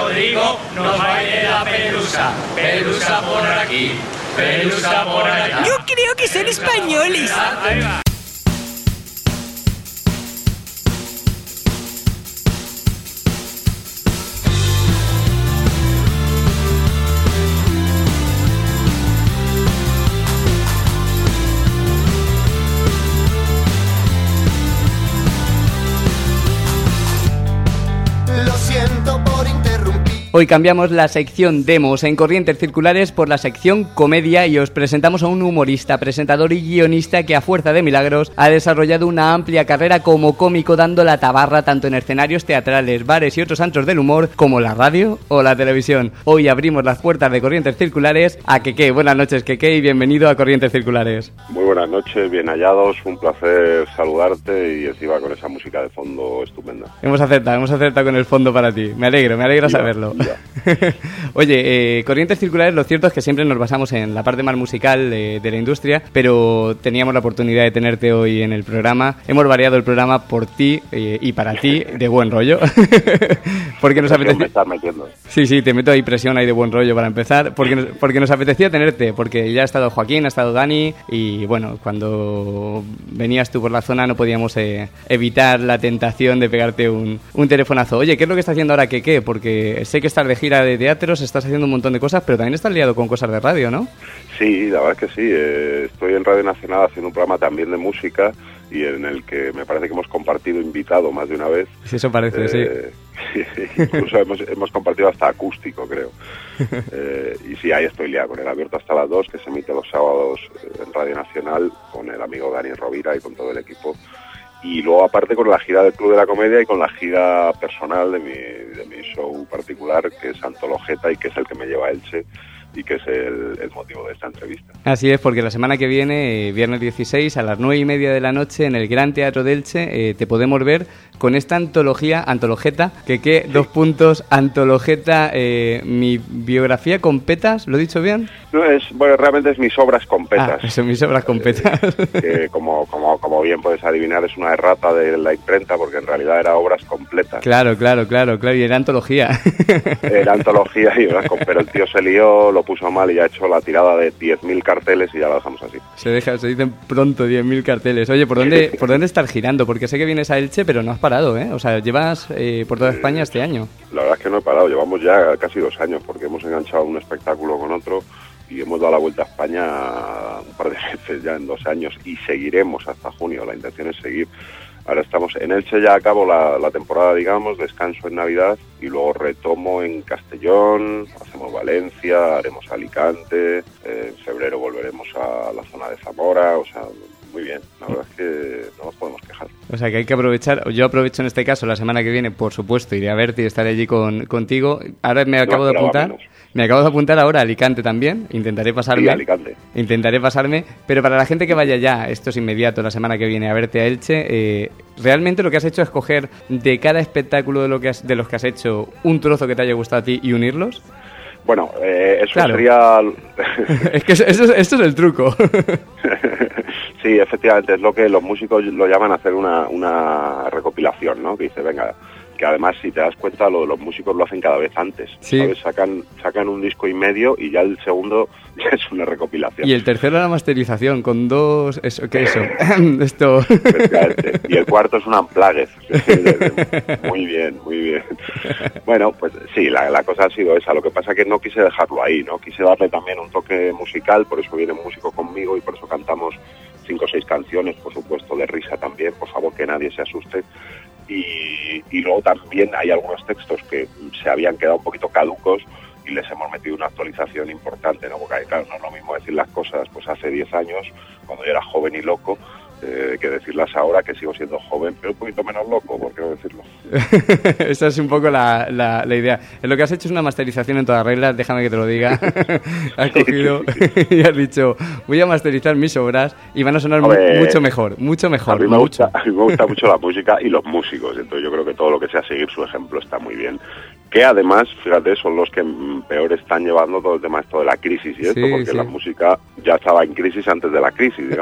M: Rodrigo nos baile la pelusa. Pelusa por aquí, pelusa por allá.
N: Yo creo que son españoles.
M: Ahí va.
A: Hoy cambiamos la sección demos en Corrientes Circulares por la sección comedia y os presentamos a un humorista, presentador y guionista que a fuerza de milagros ha desarrollado una amplia carrera como cómico, dando la tabarra tanto en escenarios teatrales, bares y otros antros del humor como la radio o la televisión. Hoy abrimos las puertas de Corrientes Circulares a Keke. Buenas noches, Keke, y bienvenido a Corrientes Circulares.
O: Muy buenas noches, bien hallados, un placer saludarte y encima con esa música de fondo estupenda.
A: Hemos acertado con el fondo para ti. Me alegra saberlo. Oye, Corrientes Circulares, lo cierto es que siempre nos basamos en la parte más musical de la industria, pero teníamos la oportunidad de tenerte hoy en el programa. Hemos variado el programa por ti y para ti, de buen rollo. Porque nos apetecía...
O: Me estás metiendo.
A: Sí, te meto ahí presión ahí de buen rollo para empezar, porque nos apetecía tenerte, porque ya ha estado Joaquín, ha estado Dani, y bueno, cuando venías tú por la zona no podíamos evitar la tentación de pegarte un telefonazo. Oye, ¿qué es lo que está haciendo ahora Keke? Porque sé que estás de gira de teatros, estás haciendo un montón de cosas, pero también estás liado con cosas de radio, ¿no?
O: Sí, la verdad es que sí. Estoy en Radio Nacional haciendo un programa también de música y en el que me parece que hemos compartido invitado más de una vez.
A: Sí, eso parece, sí.
O: Incluso hemos compartido hasta acústico, creo. Y sí, ahí estoy liado con el Abierto hasta las 2, que se emite los sábados en Radio Nacional, con el amigo Dani Rovira y con todo el equipo. Y luego aparte con la gira del Club de la Comedia y con la gira personal de mi show particular, que es Antologeta y que es el que me lleva a Elche y que es el motivo de esta entrevista.
A: Así es, porque la semana que viene, viernes 16, a las 9:30 de la noche, en el Gran Teatro de Elche, te podemos ver con esta Antologeta, que 2 puntos, Antologeta, mi biografía con petas, ¿lo he dicho bien?
O: No, realmente es mis obras con petas.
A: Eso, mis obras con petas.
O: Que como bien puedes adivinar, es una errata de la imprenta, porque en realidad era obras completas.
A: Claro, y era antología.
O: Era antología, pero el tío se lió, lo puso mal y ha hecho la tirada de 10.000 carteles y ya lo dejamos así.
A: Se dicen pronto 10.000 carteles. Oye, ¿por dónde estás girando? Porque sé que vienes a Elche, pero no has parado, ¿eh? O sea, llevas por toda España este año.
O: La verdad es que no he parado, llevamos ya casi 2 años, porque hemos enganchado un espectáculo con otro y hemos dado la vuelta a España un par de veces ya en 2 años y seguiremos hasta junio. La intención es seguir. Ahora estamos en Elche, ya acabo la temporada, digamos, descanso en Navidad y luego retomo en Castellón, hacemos Valencia, haremos Alicante, en febrero volveremos a la zona de Zamora, o sea, muy bien, la verdad es que no nos podemos quejar.
A: O sea que hay que aprovechar, yo aprovecho en este caso la semana que viene, por supuesto, iré a verte y estaré allí contigo. Ahora me acabo de apuntar ahora a Alicante también, intentaré pasarme, pero para la gente que vaya ya, esto es inmediato, la semana que viene a verte a Elche, realmente lo que has hecho es coger de cada espectáculo de los que has hecho un trozo que te haya gustado a ti y unirlos.
O: Bueno, eso sería...
A: Es que eso es el truco.
O: Sí, efectivamente, es lo que los músicos lo llaman hacer una recopilación, ¿no? Que dice, venga, que además, si te das cuenta, los músicos lo hacen cada vez antes,
A: sí.
O: ¿sabes? Sacan un disco y medio y ya el segundo ya es una recopilación.
A: Y el tercero la masterización, con 2... ¿Qué es eso? Esto...
O: Y el cuarto es un unplugged. Muy bien. Bueno, pues sí, la cosa ha sido esa. Lo que pasa es que no quise dejarlo ahí, ¿no? Quise darle también un toque musical, por eso viene un músico conmigo y por eso cantamos 5 o 6 canciones, por supuesto, de risa también, por favor que nadie se asuste. Y luego también hay algunos textos que se habían quedado un poquito caducos y les hemos metido una actualización importante, ¿no? Porque claro, no es lo mismo decir las cosas pues hace 10 años, cuando yo era joven y loco, que decirlas ahora, que sigo siendo joven, pero un poquito menos loco, ¿por qué no decirlo?
A: Esa es un poco la idea. Lo que has hecho es una masterización en todas reglas, déjame que te lo diga. Has cogido y has dicho, voy a masterizar mis obras y van a sonar mucho mejor. A mí me gusta
O: mucho la música y los músicos, entonces yo creo que todo lo que sea seguir su ejemplo está muy bien. Que además, fíjate, son los que peor están llevando todo el tema esto de la crisis y esto, porque la música ya estaba en crisis antes de la crisis, digamos.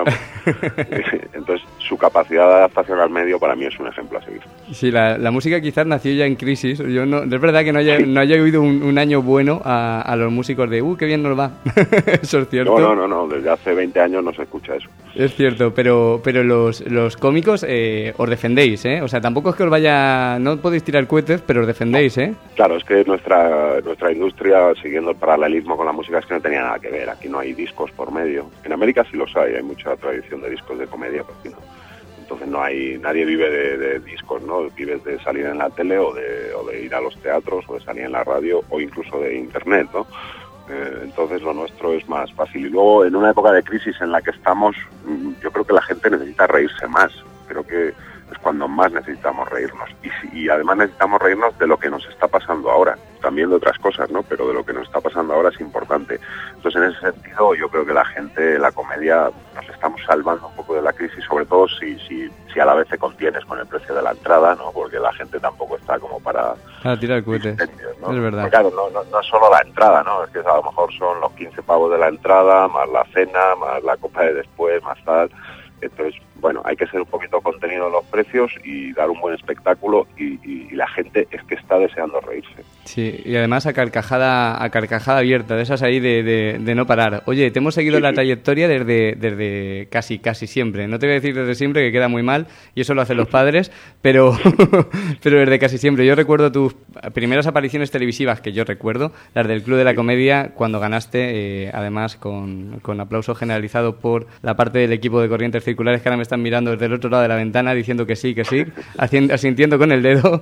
O: Entonces, su capacidad de adaptación al medio para mí es un ejemplo a seguir.
A: Sí, la música quizás nació ya en crisis. Yo no, es verdad que no haya oído un año bueno a los músicos de qué bien nos va. Eso es cierto.
O: No, desde hace 20 años no se escucha eso.
A: Es cierto, pero los cómicos os defendéis, ¿eh? O sea, tampoco es que os vaya... No podéis tirar cohetes, pero os defendéis, ¿eh?
O: Claro, es que nuestra industria, siguiendo el paralelismo con la música, es que no tenía nada que ver. Aquí no hay discos por medio. En América sí los hay mucha tradición de discos de comedia, pero aquí no. Entonces nadie vive de discos, ¿no? Vives de salir en la tele o de ir a los teatros o de salir en la radio o incluso de internet, ¿no? Entonces lo nuestro es más fácil. Y luego, en una época de crisis en la que estamos, yo creo que la gente necesita reírse más. Creo que es cuando más necesitamos reírnos. Y además necesitamos reírnos de lo que nos está pasando ahora. También de otras cosas, ¿no? Pero de lo que nos está pasando ahora es importante. Entonces, en ese sentido, yo creo que la gente, la comedia, nos estamos salvando un poco de la crisis, sobre todo si a la vez te contienes con el precio de la entrada, ¿no? Porque la gente tampoco está como para
A: tirar cohetes, ¿no? Es verdad.
O: Porque, claro, no es solo la entrada, ¿no? Es que a lo mejor son los 15 pavos de la entrada, más la cena, más la copa de después, más tal. Entonces, bueno, hay que ser un poquito contenido en los precios y dar un buen espectáculo y la gente es que está deseando reírse.
A: Sí, y además a carcajada abierta, de esas ahí de no parar. Oye, te hemos seguido la trayectoria desde casi siempre. No te voy a decir desde siempre, que queda muy mal, y eso lo hacen los padres, pero desde casi siempre. Yo recuerdo tus primeras apariciones televisivas, que yo recuerdo, las del Club de la Comedia, cuando ganaste, además con aplauso generalizado por la parte del equipo de Corrientes Circulares, que ahora me están mirando desde el otro lado de la ventana diciendo que sí, asintiendo con el dedo,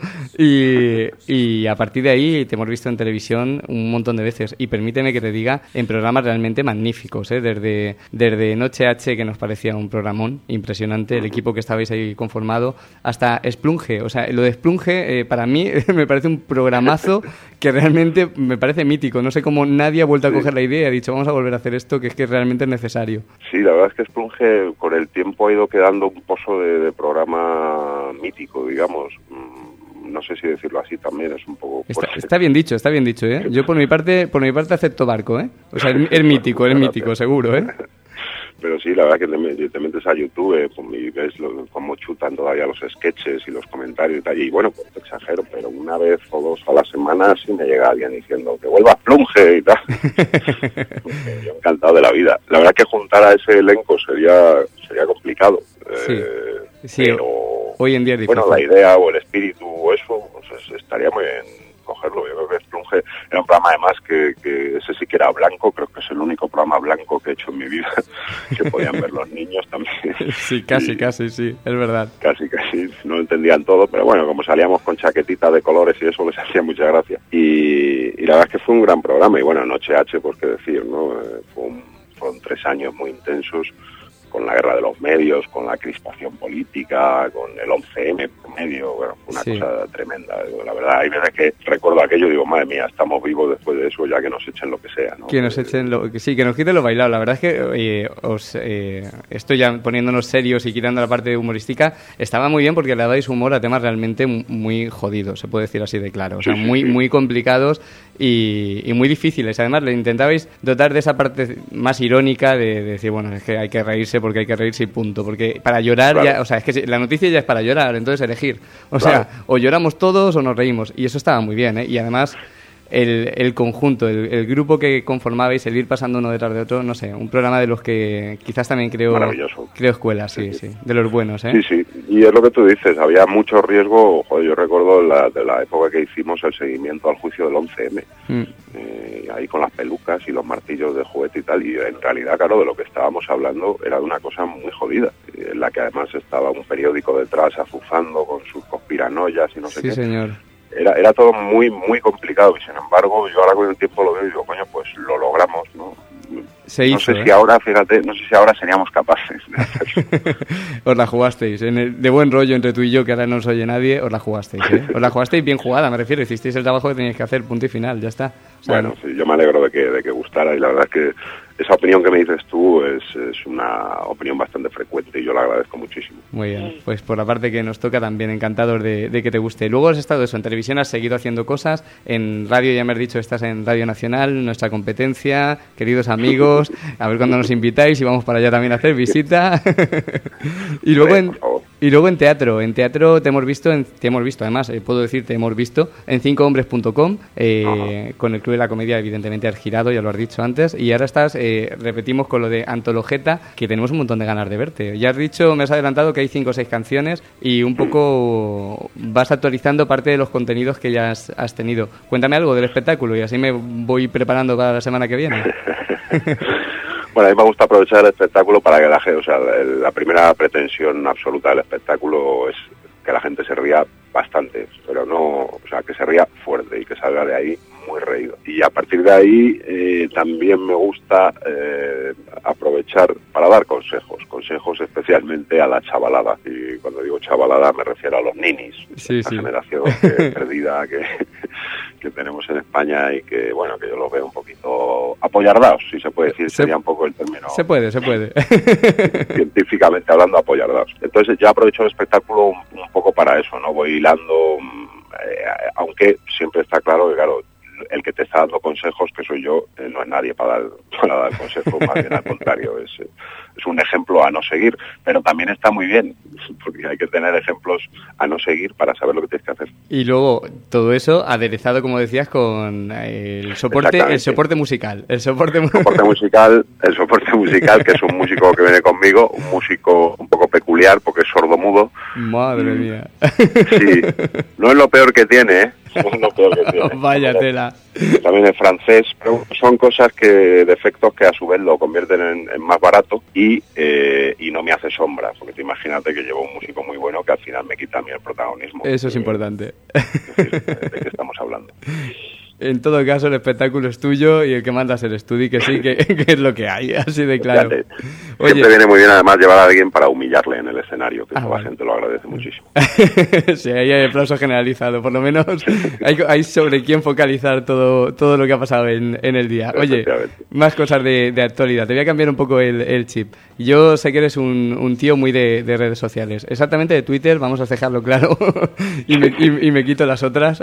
A: y a partir de ahí te hemos visto en televisión un montón de veces, y permíteme que te diga, en programas realmente magníficos, desde Noche H, que nos parecía un programón impresionante, el equipo que estabais ahí conformado, hasta Splunge. O sea, lo de Splunge para mí me parece un programazo que realmente me parece mítico. No sé cómo nadie ha vuelto a coger la idea y ha dicho vamos a volver a hacer esto, que es que realmente es necesario.
O: Sí, la verdad es que Splunge con el tiempo ha ido quedando un pozo de programa mítico, digamos. No sé si decirlo así también, es un poco...
A: Está bien dicho, ¿eh? Yo por mi parte acepto barco, ¿eh? O sea, es mítico, seguro, ¿eh?
O: Pero sí, la verdad que te metes a YouTube y ves cómo chutan todavía los sketches y los comentarios y tal. Y bueno, pues te exagero, pero una vez o dos a la semana sí me llega alguien diciendo que vuelva a Splunge y tal. Yo encantado de la vida. La verdad que juntar a ese elenco sería complicado.
A: Sí, pero hoy en día es difícil.
O: Bueno, la idea o el espíritu o eso, pues estaría muy bien cogerlo. Yo creo que Splunge era un programa además que ese sí que era blanco, creo que es el único programa blanco que he hecho en mi vida, que podían ver los niños también.
A: Sí, casi, sí, es verdad.
O: Casi, no entendían todo, pero bueno, como salíamos con chaquetitas de colores y eso les hacía mucha gracia. Y la verdad es que fue un gran programa, y bueno, Noche H, pues qué decir, ¿no? Fueron 3 años muy intensos, con la guerra de los medios, con la crispación política, con el 11M por medio, bueno, fue una cosa tremenda. La verdad, hay veces que recuerdo aquello y digo, madre mía, estamos vivos después de eso, ya que nos echen lo que sea, ¿no?
A: Que nos echen que nos quiten lo bailado. La verdad es que estoy ya poniéndonos serios y quitando la parte humorística, estaba muy bien porque le dais humor a temas realmente muy jodidos, se puede decir así de claro, o sea, muy complicados y muy difíciles. Además, le intentabais dotar de esa parte más irónica de decir, bueno, es que hay que reírse porque hay que reírse y punto, porque para llorar ya, o sea, es que la noticia ya es para llorar, entonces elegir, o sea, o lloramos todos o nos reímos, y eso estaba muy bien, ¿eh? Y además el conjunto, el grupo que conformabais, el ir pasando uno detrás de otro, no sé, un programa de los que quizás también creo escuela, sí, de los buenos, ¿eh?
O: Sí, y es lo que tú dices, había mucho riesgo. Joder, yo recuerdo de la época que hicimos el seguimiento al juicio del 11M, ahí con las pelucas y los martillos de juguete y tal, y en realidad, claro, de lo que estábamos hablando era de una cosa muy jodida, en la que además estaba un periódico detrás azuzando con sus conspiranoias y no sé qué.
A: Sí, señor.
O: Era todo muy complicado, y sin embargo yo ahora con el tiempo lo veo y digo, coño, pues lo logramos, ¿no? No sé si ahora, fíjate, seríamos capaces de hacerlo.
A: Os la jugasteis, de buen rollo entre tú y yo, que ahora no os oye nadie, os la jugasteis, ¿eh? Os la jugasteis bien jugada, me refiero, hicisteis el trabajo que teníais que hacer, punto y final, ya está. O sea,
O: bueno, sí, yo me alegro de que gustara, y la verdad es que esa opinión que me dices tú es una opinión bastante frecuente y yo la agradezco muchísimo.
A: Muy bien, pues por la parte que nos toca también encantados de que te guste. Luego has estado eso, en televisión has seguido haciendo cosas, en radio ya me has dicho estás en Radio Nacional, nuestra competencia, queridos amigos, a ver cuándo nos invitáis y vamos para allá también a hacer visita. Y luego en teatro te hemos visto, además, puedo decir te hemos visto en 5hombres.com, con el Club de la Comedia, evidentemente has girado, ya lo has dicho antes, y ahora estás, repetimos con lo de Antologeta, que tenemos un montón de ganas de verte. Ya has dicho, me has adelantado que hay 5 o 6 canciones y un poco vas actualizando parte de los contenidos que ya has tenido. Cuéntame algo del espectáculo y así me voy preparando para la semana que viene.
O: Bueno, a mí me gusta aprovechar el espectáculo para que la primera pretensión absoluta del espectáculo es que la gente se ría bastante, pero que se ría fuerte y que salga de ahí muy reído. Y a partir de ahí también me gusta aprovechar para dar consejos especialmente a la chavalada. Y cuando digo chavalada me refiero a los ninis, la generación perdida que tenemos en España y que yo los veo un poquito apoyardados, si se puede decir, sería un poco el término.
A: Se puede.
O: Científicamente hablando, apoyardados. Entonces ya aprovecho el espectáculo un poco para eso, ¿no? Voy hilando, aunque siempre está claro que, el que te está dando consejos, que soy yo, no es nadie para dar consejos, más bien al contrario, es un ejemplo a no seguir, pero también está muy bien, porque hay que tener ejemplos a no seguir para saber lo que tienes que hacer.
A: Y luego, todo eso aderezado, como decías, con el soporte musical. El soporte musical, que es un músico que viene conmigo, un músico un poco peculiar, porque es sordomudo. Madre mía.
O: Sí, no es lo peor que tiene, ¿eh?
A: Vaya tela.
O: También es francés, pero son cosas defectos que a su vez lo convierten en más barato y no me hace sombra, porque tú imagínate que llevo un músico muy bueno que al final me quita a mí el protagonismo.
A: Eso es importante.
O: Es decir, ¿de qué estamos hablando?
A: En todo caso, el espectáculo es tuyo y el que mandas eres tú, y que sí, que es lo que hay, así de claro.
O: Siempre viene muy bien, además, llevar a alguien para humillarle en el escenario, que la gente lo agradece muchísimo.
A: Sí, ahí hay aplauso generalizado, por lo menos hay sobre quién focalizar todo lo que ha pasado en el día. Oye, más cosas de actualidad. Te voy a cambiar un poco el chip. Yo sé que eres un tío muy de redes sociales, exactamente de Twitter, vamos a dejarlo claro, y me quito las otras.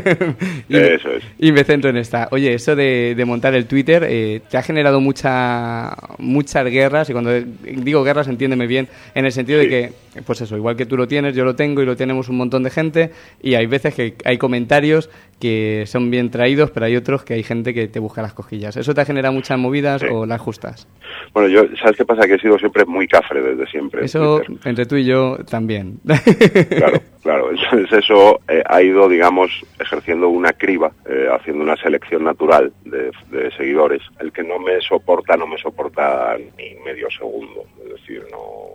O: Eso es.
A: Y me centro en esta. Oye, eso de montar el Twitter te ha generado muchas guerras, y cuando digo guerras, entiéndeme bien, en el sentido de que, pues eso, igual que tú lo tienes, yo lo tengo y lo tenemos un montón de gente, y hay veces que hay comentarios que son bien traídos, pero hay otros que hay gente que te busca las cosquillas. ¿Eso te ha generado muchas movidas o las justas?
O: Bueno, ¿sabes qué pasa? Que he sido siempre muy cafre desde siempre.
A: Eso, entre tú y yo, también.
O: Claro. Entonces eso ha ido, digamos, ejerciendo una criba, haciendo una selección natural de seguidores. El que no me soporta ni medio segundo. Es decir,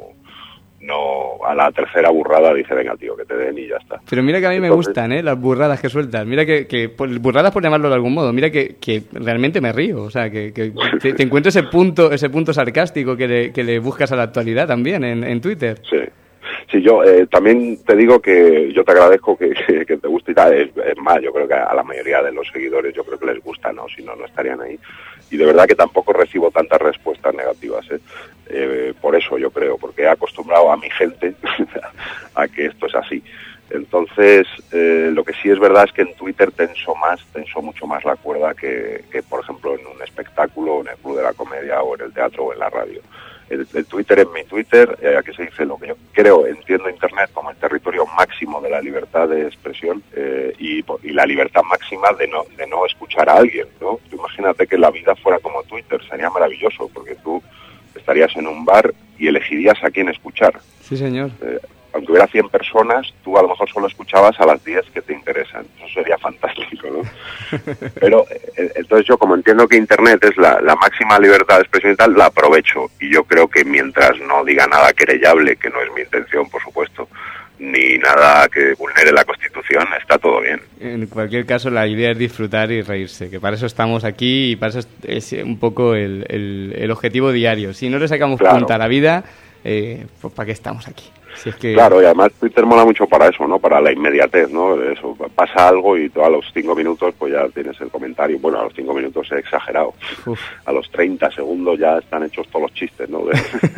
O: no a la tercera burrada dice, venga, tío, que te den y ya está.
A: Pero mira que a mí me gustan, las burradas que sueltas. Mira que burradas por llamarlo de algún modo. Mira que realmente me río. O sea, que te encuentro ese punto sarcástico que le buscas a la actualidad también en Twitter.
O: Sí, yo también te digo que yo te agradezco que te guste y tal. Es más, yo creo que a la mayoría de los seguidores yo creo que les gusta, ¿no? Si no, no estarían ahí. Y de verdad que tampoco recibo tantas respuestas negativas, por eso yo creo, porque he acostumbrado a mi gente a que esto es así. Entonces, lo que sí es verdad es que en Twitter tenso mucho más la cuerda que por ejemplo, en un espectáculo, en el Club de la Comedia, o en el teatro, o en la radio. El Twitter es mi Twitter, aquí se dice lo que yo entiendo Internet como el territorio máximo de la libertad de expresión y la libertad máxima de no escuchar a alguien, ¿no? Tú imagínate que la vida fuera como Twitter, sería maravilloso, porque tú estarías en un bar y elegirías a quién escuchar.
A: Sí, señor.
O: Aunque hubiera 100 personas, tú a lo mejor solo escuchabas a las 10 que te interesan. Eso sería fantástico, ¿no? Pero entonces yo, como entiendo que Internet es la máxima libertad de expresión y tal, la aprovecho. Y yo creo que mientras no diga nada querellable, que no es mi intención, por supuesto, ni nada que vulnere la Constitución, está todo bien.
A: En cualquier caso, la idea es disfrutar y reírse, que para eso estamos aquí y para eso es un poco el objetivo diario. Si no le sacamos punta a la vida, pues ¿para qué estamos aquí? Si es que...
O: Claro, y además Twitter mola mucho para eso, ¿no? Para la inmediatez, ¿no? Eso, pasa algo y tú a los 5 minutos pues ya tienes el comentario. Bueno, a los 5 minutos he exagerado. Uf. A los 30 segundos ya están hechos todos los chistes, ¿no?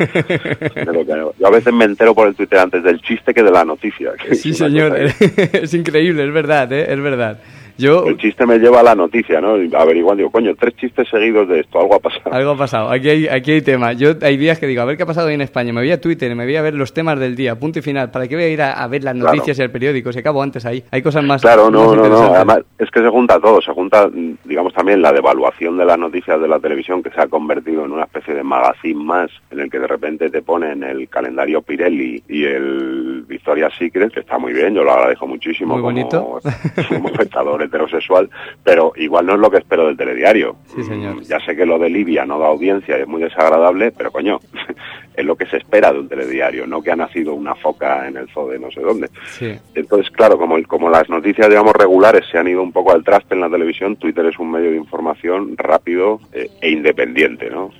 O: De lo que, yo a veces me entero por el Twitter antes del chiste que de la noticia.
A: Sí, señor, es increíble, es verdad, es verdad.
O: El chiste me lleva a la noticia, ¿no? Averiguando, digo, coño, 3 chistes seguidos de esto, algo ha pasado.
A: Algo ha pasado, aquí hay tema. Yo hay días que digo, a ver qué ha pasado hoy en España. Me voy a Twitter, me voy a ver los temas del día, punto y final. ¿Para qué voy a ir a ver las noticias y el periódico? Si acabo antes ahí. Hay cosas más.
O: Claro, no. Además, es que se junta todo. Se junta, digamos, también la devaluación de las noticias de la televisión, que se ha convertido en una especie de magazine más, en el que de repente te ponen el calendario Pirelli y el Victoria's Secret, que está muy bien, yo lo agradezco muchísimo.
A: Muy bonito.
O: Como espectador heterosexual, pero igual no es lo que espero del telediario.
A: Sí, señor.
O: Ya sé que lo de Libia no da audiencia y es muy desagradable, pero coño, es lo que se espera de un telediario, no que ha nacido una foca en el zoo de no sé dónde.
A: Sí.
O: Entonces, claro, como las noticias, digamos, regulares se han ido un poco al traste en la televisión, Twitter es un medio de información rápido e independiente, ¿no?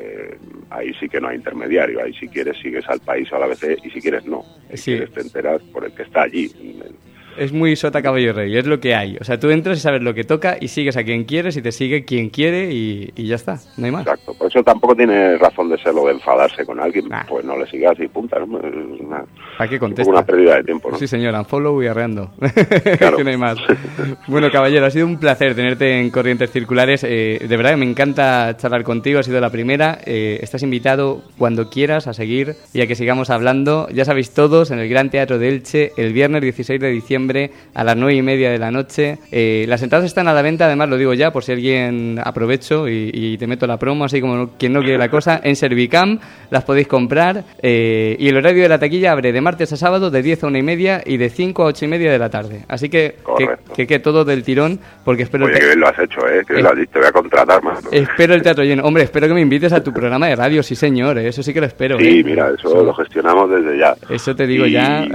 O: Ahí sí que no hay intermediario, ahí si quieres sigues al País o a la ABC y si quieres no. Si quieres te enteras por el que está allí.
A: Es muy sota caballo rey, es lo que hay. O sea, tú entras y sabes lo que toca y sigues a quien quieres y te sigue quien quiere y ya está, no hay más.
O: Exacto, por eso tampoco tiene razón de serlo de enfadarse con alguien, pues no le sigas y punta, ¿no?
A: ¿Para qué contesta?
O: Una pérdida de tiempo, ¿no?
A: Sí, señor, unfollow y arreando.
O: Claro.
A: Que no hay más. Bueno, caballero, ha sido un placer tenerte en Corrientes Circulares. De verdad que me encanta charlar contigo, ha sido la primera. Estás invitado cuando quieras a seguir y a que sigamos hablando. Ya sabéis todos, en el Gran Teatro de Elche, el viernes 16 de diciembre a las 9:30 de la noche. Las entradas están a la venta, además lo digo ya, por si alguien aprovecho y te meto la promo, así como quien no quiere la cosa, en Servicam las podéis comprar. Y el horario de la taquilla abre de martes a sábado de 10 a 1:30 y de 5 a 8:30 de la tarde. Así que todo del tirón, porque espero...
O: Oye, que bien lo has hecho, que bien lo has dicho, te voy a contratar más.
A: Espero el teatro lleno. Hombre, espero que me invites a tu programa de radio, sí señor, eso sí que lo espero.
O: Sí, mira, eso lo gestionamos desde ya.
A: Eso te digo ya.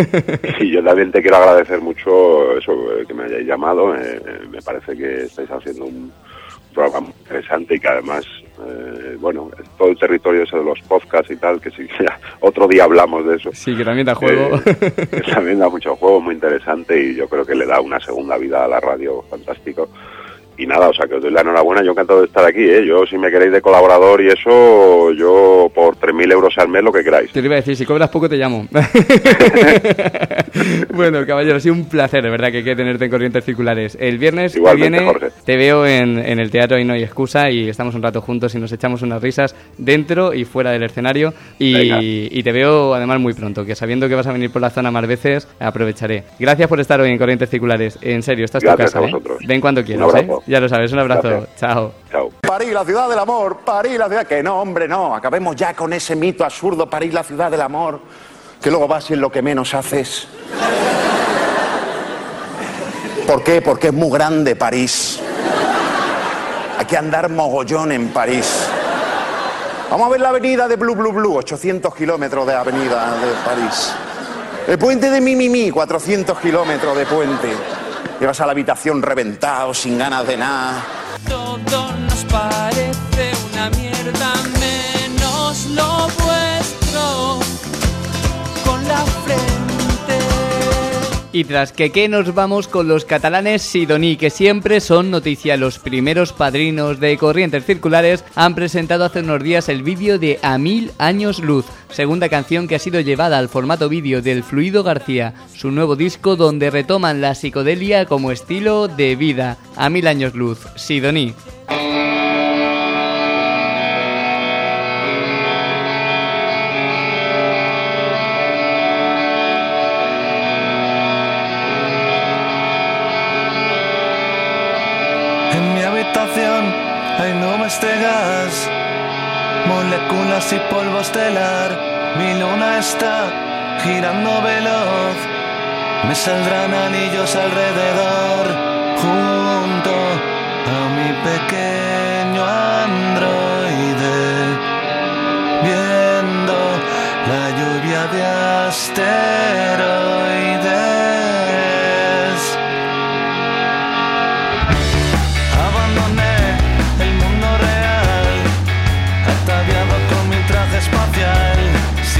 O: Y yo también te quiero agradecer mucho eso, que me hayáis llamado. Me parece que estáis haciendo un programa muy interesante y que además, bueno, todo el territorio ese de los podcasts y tal, que sí, ya otro día hablamos de eso.
A: Sí, que también da juego.
O: Que también da mucho juego, muy interesante y yo creo que le da una segunda vida a la radio, fantástico. Y nada, o sea, que os doy la enhorabuena, yo encantado de estar aquí, Yo, si me queréis de colaborador y eso, yo por 3.000 euros al mes, lo que queráis.
A: Te lo iba a decir, si cobras poco te llamo. Bueno, caballero, ha sido un placer, de verdad, que hay que tenerte en Corrientes Circulares. El viernes que viene
O: Jorge.
A: te veo en el teatro y no hay excusa y estamos un rato juntos y nos echamos unas risas dentro y fuera del escenario y te veo además muy pronto, que sabiendo que vas a venir por la zona más veces, aprovecharé. Gracias por estar hoy en Corrientes Circulares, en serio, esta es tu casa.
O: A vosotros.
A: Ven cuando quieras, Ya lo sabes, un abrazo.
O: Gracias.
A: Chao.
O: Chao.
P: París, la ciudad del amor, París, la ciudad... Que no, hombre, no, acabemos ya con ese mito absurdo, París, la ciudad del amor, que luego vas y es lo que menos haces. ¿Por qué? Porque es muy grande París. Hay que andar mogollón en París. Vamos a ver la avenida de Blue, 800 kilómetros de avenida de París. El puente de Mimimi, 400 kilómetros de puente. Llegas a la habitación reventado, sin ganas de nada.
D: Todo nos parece una mierda menos lo vuestro. Con la frente.
A: Y tras que nos vamos con los catalanes Sidoní, que siempre son noticia. Los primeros padrinos de Corrientes Circulares han presentado hace unos días el vídeo de A 1000 años luz, segunda canción que ha sido llevada al formato vídeo del Fluido García, su nuevo disco donde retoman la psicodelia como estilo de vida. A 1000 años luz, Sidoní.
K: Hay nubes de gas, moléculas y polvo estelar. Mi luna está girando veloz, me saldrán anillos alrededor. Junto a mi pequeño androide, viendo la lluvia de asteroides. Espacial,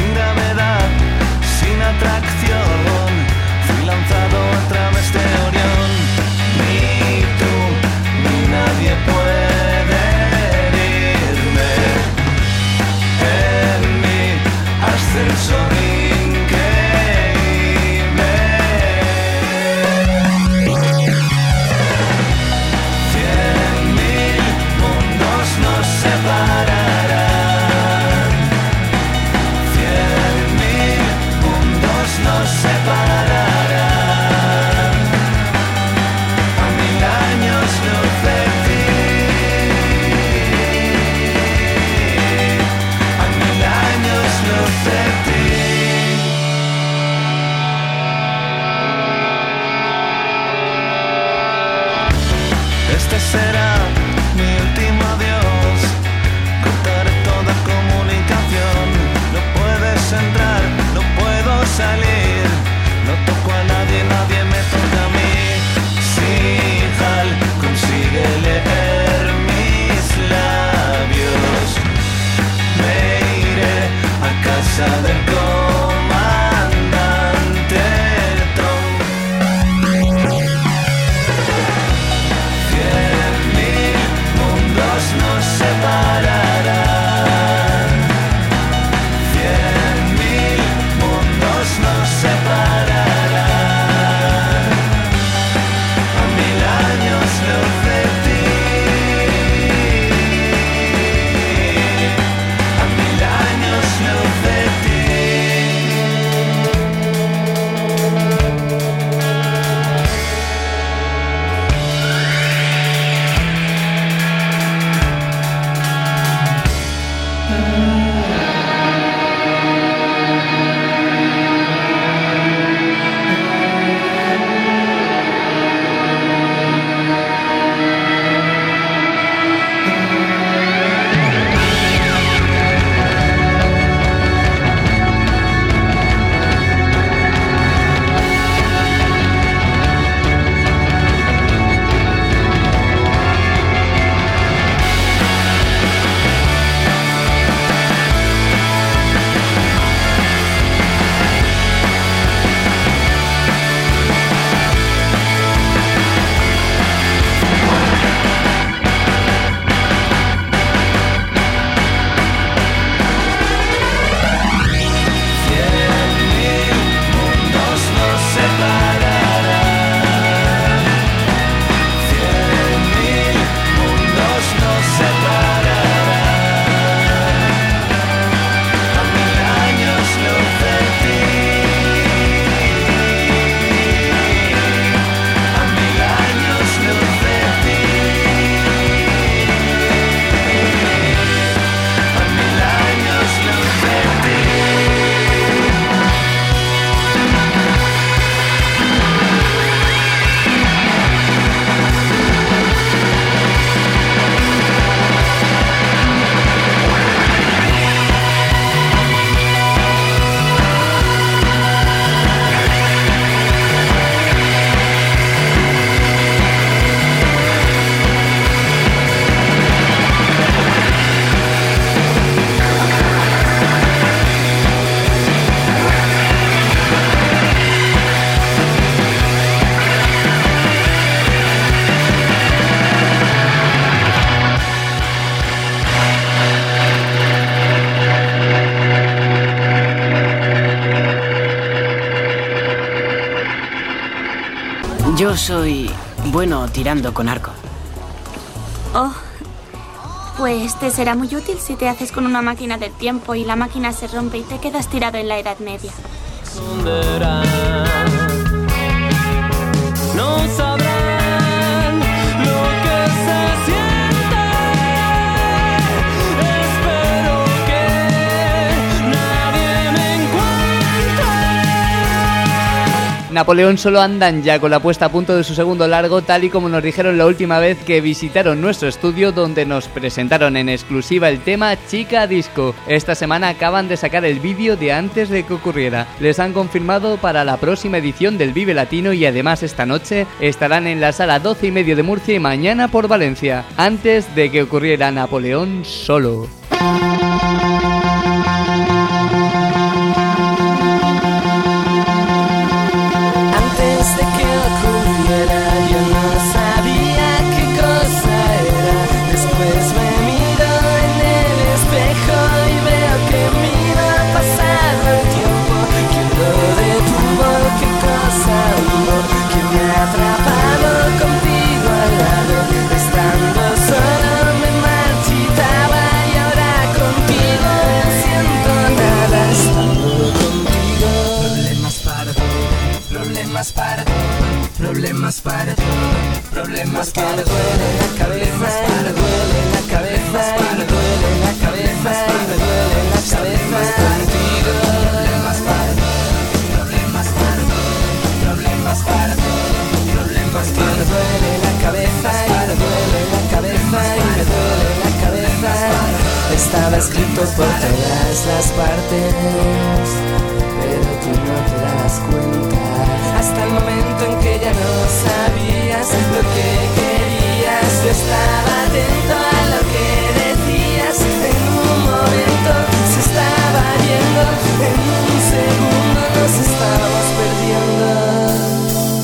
Q: Yo soy bueno tirando con arco.
R: Oh, pues te será muy útil si te haces con una máquina del tiempo y la máquina se rompe y te quedas tirado en la Edad Media.
K: No sabrán lo que se siente. Espero que nadie me encuentre.
A: Napoleón solo andan ya con la puesta a punto de su segundo largo, tal y como nos dijeron la última vez que visitaron nuestro estudio, donde nos presentaron en exclusiva el tema Chica Disco. Esta semana acaban de sacar el vídeo de antes de que ocurriera. Les han confirmado para la próxima edición del Vive Latino y además esta noche estarán en la sala 12:30 de Murcia y mañana por Valencia, antes de que ocurriera Napoleón solo.
K: Antes de que ocurriera yo no sabía qué cosa era. Después me miro en el espejo y veo que mi vida ha pasado.
D: problemas para todo, problemas que me duele la cabeza, me duele la cabeza, me duele la cabeza, y me duele la cabeza contigo. Problemas para todo, problemas para todo, problemas para todo, problemas que me duele la cabeza, y me duele la cabeza, y me duele la cabeza. Estaba escrito por todas las partes, pero tú no te das cuenta. Hasta el momento en que ya no sabías lo que querías. Yo estaba atento a lo que decías. En un momento se estaba yendo, en un segundo nos estábamos perdiendo.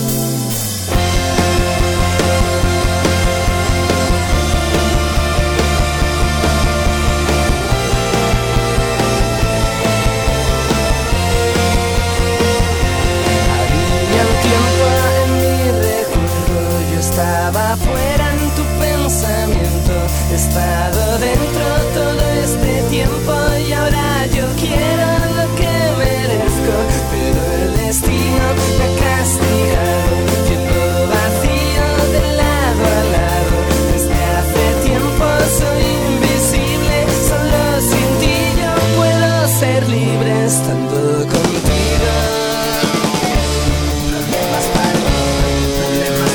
D: Estaba fuera en tu pensamiento, he estado dentro todo este tiempo y ahora yo quiero lo que merezco, pero el destino me ha castigado, yendo vacío de lado a lado. Desde hace tiempo soy invisible, solo sin ti yo puedo ser libre estando contigo. Problemas para problemas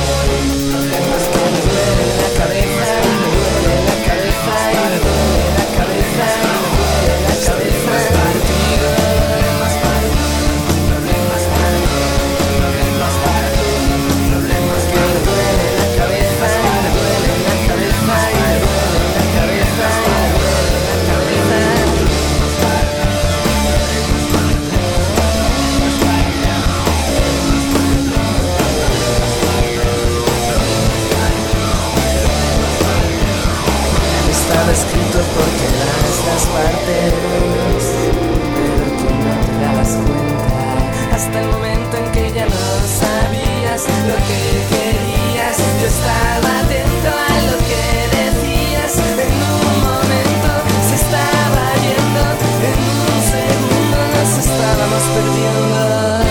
D: escrito por todas las partes, pero tú no te das cuenta. Hasta el momento en que ya no sabías lo que querías. Yo estaba atento a lo que decías. En un momento se estaba yendo, en un segundo nos estábamos perdiendo.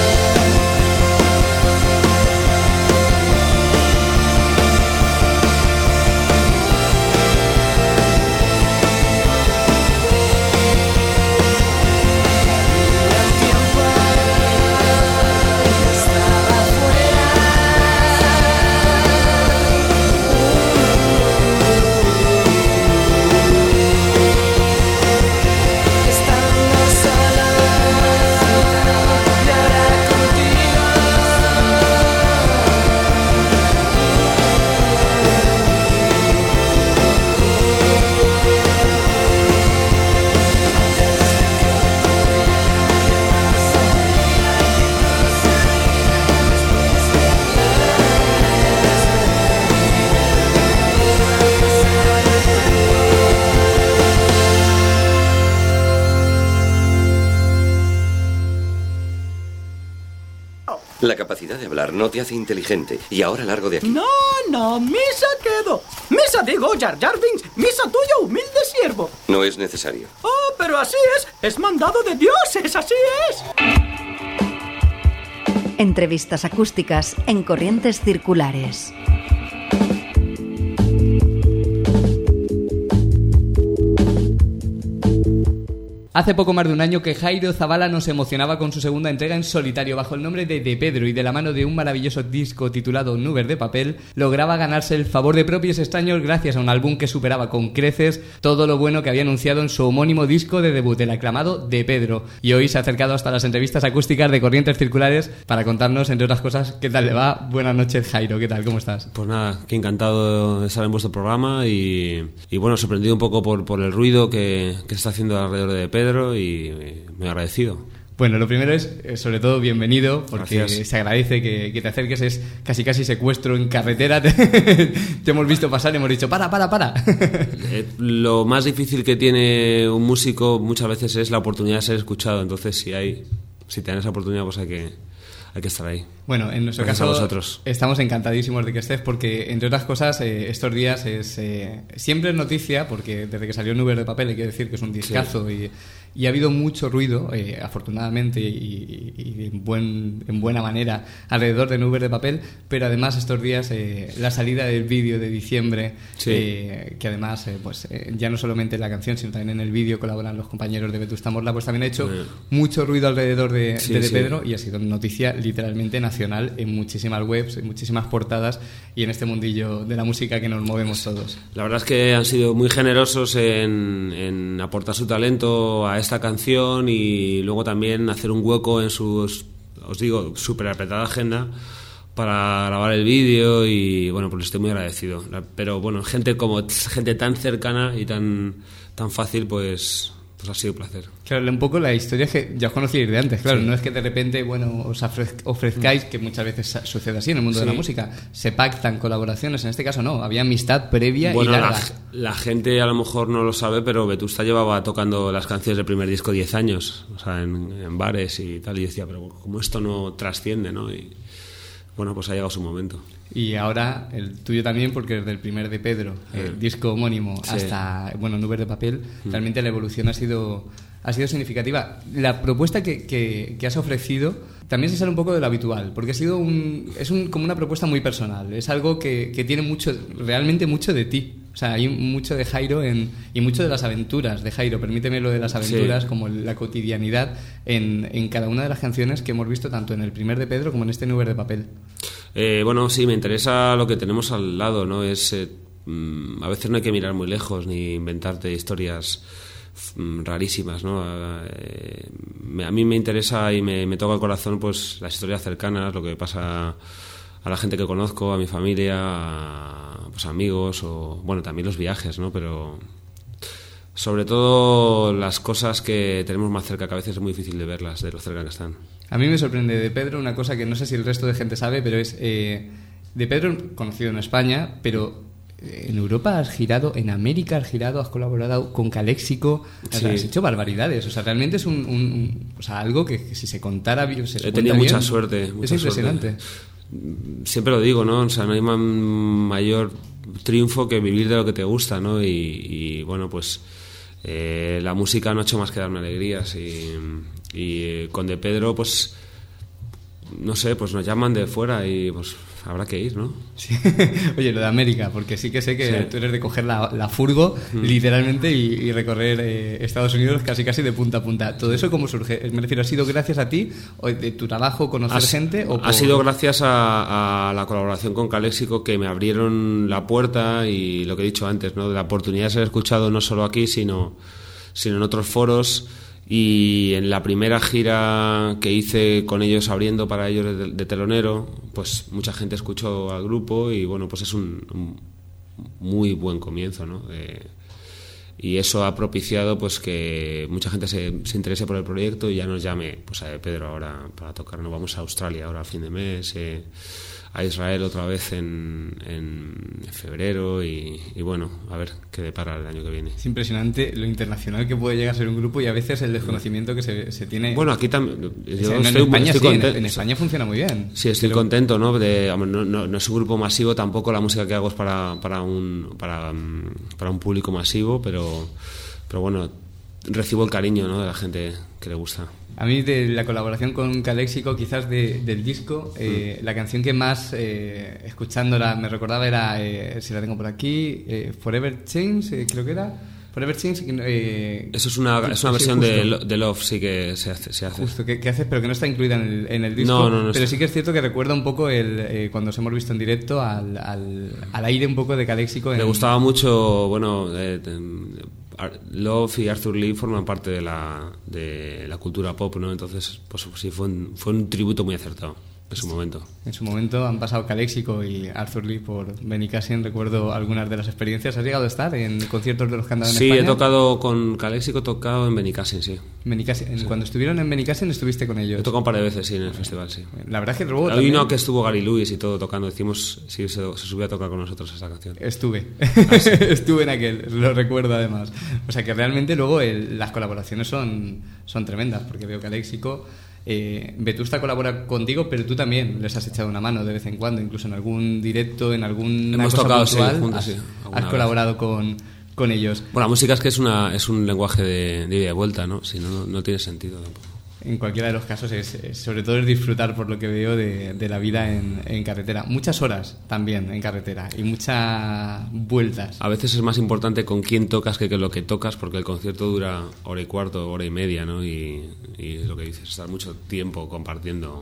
S: La capacidad de hablar no te hace inteligente. Y ahora largo de aquí.
N: No, misa quedo. Misa digo, Jar Jar Binks. Misa tuyo, humilde siervo.
S: No es necesario.
N: Oh, pero así es mandado de dioses, así es.
T: Entrevistas acústicas en Corrientes Circulares.
A: Hace poco más de un año que Jairo Zabala nos emocionaba con su segunda entrega en solitario bajo el nombre de Pedro, y de la mano de un maravilloso disco titulado Nubes de papel lograba ganarse el favor de propios extraños gracias a un álbum que superaba con creces todo lo bueno que había anunciado en su homónimo disco de debut, el aclamado de Pedro. Y hoy se ha acercado hasta las entrevistas acústicas de Corrientes Circulares para contarnos, entre otras cosas, qué tal le va. Buenas noches, Jairo, ¿qué tal? ¿Cómo estás?
U: Pues nada, que encantado de estar en vuestro programa y bueno, sorprendido un poco por el ruido que se está haciendo alrededor de Pedro y muy agradecido.
A: Bueno, lo primero es, sobre todo, bienvenido, porque
U: Gracias.
A: se agradece que te acerques, es casi secuestro en carretera, te hemos visto pasar y hemos dicho, para.
U: Lo más difícil que tiene un músico muchas veces es la oportunidad de ser escuchado, entonces si te dan esa oportunidad pues hay hay que estar ahí.
A: Bueno, en nuestro
U: Gracias a
A: caso
U: vosotros.
A: estamos encantadísimos de que estés porque, entre otras cosas, estos días siempre es noticia, porque desde que salió Nubes de Papel hay que decir que es un discazo y ha habido mucho ruido, afortunadamente y en buena manera, alrededor de Nubes de Papel, pero además estos días la salida del vídeo de diciembre, que además ya no solamente en la canción, sino también en el vídeo colaboran los compañeros de Vetusta Morla, pues también ha hecho mucho ruido alrededor de Pedro y ha sido noticia literalmente nacional en muchísimas webs, en muchísimas portadas y en este mundillo de la música que nos movemos todos.
U: La verdad es que han sido muy generosos en aportar su talento a esta canción y luego también hacer un hueco en sus, os digo, súper apretada agenda para grabar el vídeo y bueno, pues estoy muy agradecido. Pero bueno, gente tan cercana y tan fácil, pues ha sido un placer.
A: Claro, un poco la historia es que ya os conocíais de antes, claro, no es que de repente, os ofrezcáis, que muchas veces sucede así en el mundo de la música, se pactan colaboraciones, en este caso no, había amistad previa y larga.
U: La gente a lo mejor no lo sabe, pero Vetusta llevaba tocando las canciones del primer disco 10 años, o sea, en bares y tal, y decía, pero como esto no trasciende, ¿no? Y bueno, pues ha llegado su momento.
A: Y ahora el tuyo también, porque desde el primer de Pedro, el disco homónimo, hasta Nubes de Papel, realmente la evolución ha sido significativa. La propuesta que has ofrecido también se sale un poco de lo habitual, porque ha sido como una propuesta muy personal. Es algo que tiene realmente mucho de ti. O sea, hay mucho de Jairo y mucho de las aventuras de Jairo. Permíteme lo de las aventuras, como la cotidianidad en cada una de las canciones que hemos visto tanto en el primer de Pedro como en este Nubes de Papel.
U: Sí, me interesa lo que tenemos al lado, ¿no? A veces no hay que mirar muy lejos ni inventarte historias rarísimas, ¿no? A mí me interesa y me toca el corazón pues las historias cercanas, lo que pasa a la gente que conozco, a mi familia, a amigos o bueno, también los viajes, ¿no? Pero sobre todo las cosas que tenemos más cerca, que a veces es muy difícil de verlas, de lo cerca que están.
A: A mí me sorprende de Pedro una cosa que no sé si el resto de gente sabe, pero es de Pedro, conocido en España, pero en Europa has girado, en América has girado, has colaborado con Caléxico, has hecho barbaridades. O sea, realmente es algo que si se contara bien...
U: He tenido mucha suerte.
A: Es impresionante.
U: Siempre lo digo, ¿no? O sea, no hay mayor triunfo que vivir de lo que te gusta, ¿no? Y bueno, pues la música no ha hecho más que darme alegrías y con De Pedro, pues no sé, pues nos llaman de fuera y pues habrá que ir, ¿no?
A: Sí. Oye, lo de América, porque sí que sé que tú eres de coger la furgo literalmente y recorrer Estados Unidos casi de punta a punta. ¿Todo eso cómo surge? Me refiero, ¿ha sido gracias a ti, o de tu trabajo, conocer gente?
U: Ha sido gracias a la colaboración con Caléxico, que me abrieron la puerta y lo que he dicho antes, ¿no? De la oportunidad de ser escuchado no solo aquí, sino en otros foros. Y en la primera gira que hice con ellos, abriendo para ellos de telonero, pues mucha gente escuchó al grupo y bueno, pues es un muy buen comienzo, ¿no? Y eso ha propiciado pues que mucha gente se interese por el proyecto y ya nos llame pues a Pedro ahora para tocar. Nos vamos a Australia ahora a fin de mes, a Israel otra vez en febrero y bueno, a ver qué depara el año que viene.
A: Es impresionante lo internacional que puede llegar a ser un grupo y a veces el desconocimiento que se tiene.
U: Bueno, aquí también
A: en España funciona muy bien.
U: Sí, estoy contento, ¿no? No es un grupo masivo, tampoco la música que hago es para un público masivo, pero bueno, recibo el cariño, ¿no? De la gente que le gusta.
A: A mí de la colaboración con Caléxico, quizás del disco, la canción que más, escuchándola, me recordaba era, si la tengo por aquí, Forever Change, creo que era. Forever Change.
U: Eso es una versión de Love, sí que se hace.
A: Justo, que haces, pero que no está incluida en el disco.
U: No
A: pero
U: está.
A: Sí que es cierto que recuerda un poco cuando os hemos visto en directo al aire un poco de Caléxico.
U: Me gustaba mucho, bueno... Love y Arthur Lee forman parte de la cultura pop, ¿no? Entonces, pues sí, fue un tributo muy acertado en su momento.
A: En su momento han pasado Caléxico y Arthur Lee por Benicàssim. Recuerdo algunas de las experiencias. ¿Has llegado a estar en conciertos de los que han dado en España?
U: Sí, he tocado con Caléxico, he tocado en Benicàssim, sí.
A: Cuando estuvieron en Benicàssim estuviste con ellos.
U: He tocado un par de veces, sí, en el festival, sí.
A: La verdad es que luego
U: hay uno que estuvo Gary Lewis y todo tocando. Decimos, sí, se subió a tocar con nosotros esta canción.
A: Estuve. Sí. Estuve en aquel, lo recuerdo además. O sea que realmente luego las colaboraciones son tremendas, porque veo Caléxico... Vetusta colabora contigo, pero tú también les has echado una mano de vez en cuando, incluso en algún directo, en alguna
U: Hemos
A: cosa
U: tocado,
A: puntual,
U: sí, juntos, sí,
A: has colaborado con ellos.
U: Bueno, la música es que es un lenguaje de ida y de vuelta, ¿no? Si no, no tiene sentido tampoco.
A: En cualquiera de los casos, sobre todo es disfrutar, por lo que veo, de la vida en carretera. Muchas horas también en carretera y muchas vueltas.
U: A veces es más importante con quién tocas que lo que tocas, porque el concierto dura hora y cuarto, hora y media, ¿no? Y lo que dices, estar mucho tiempo compartiendo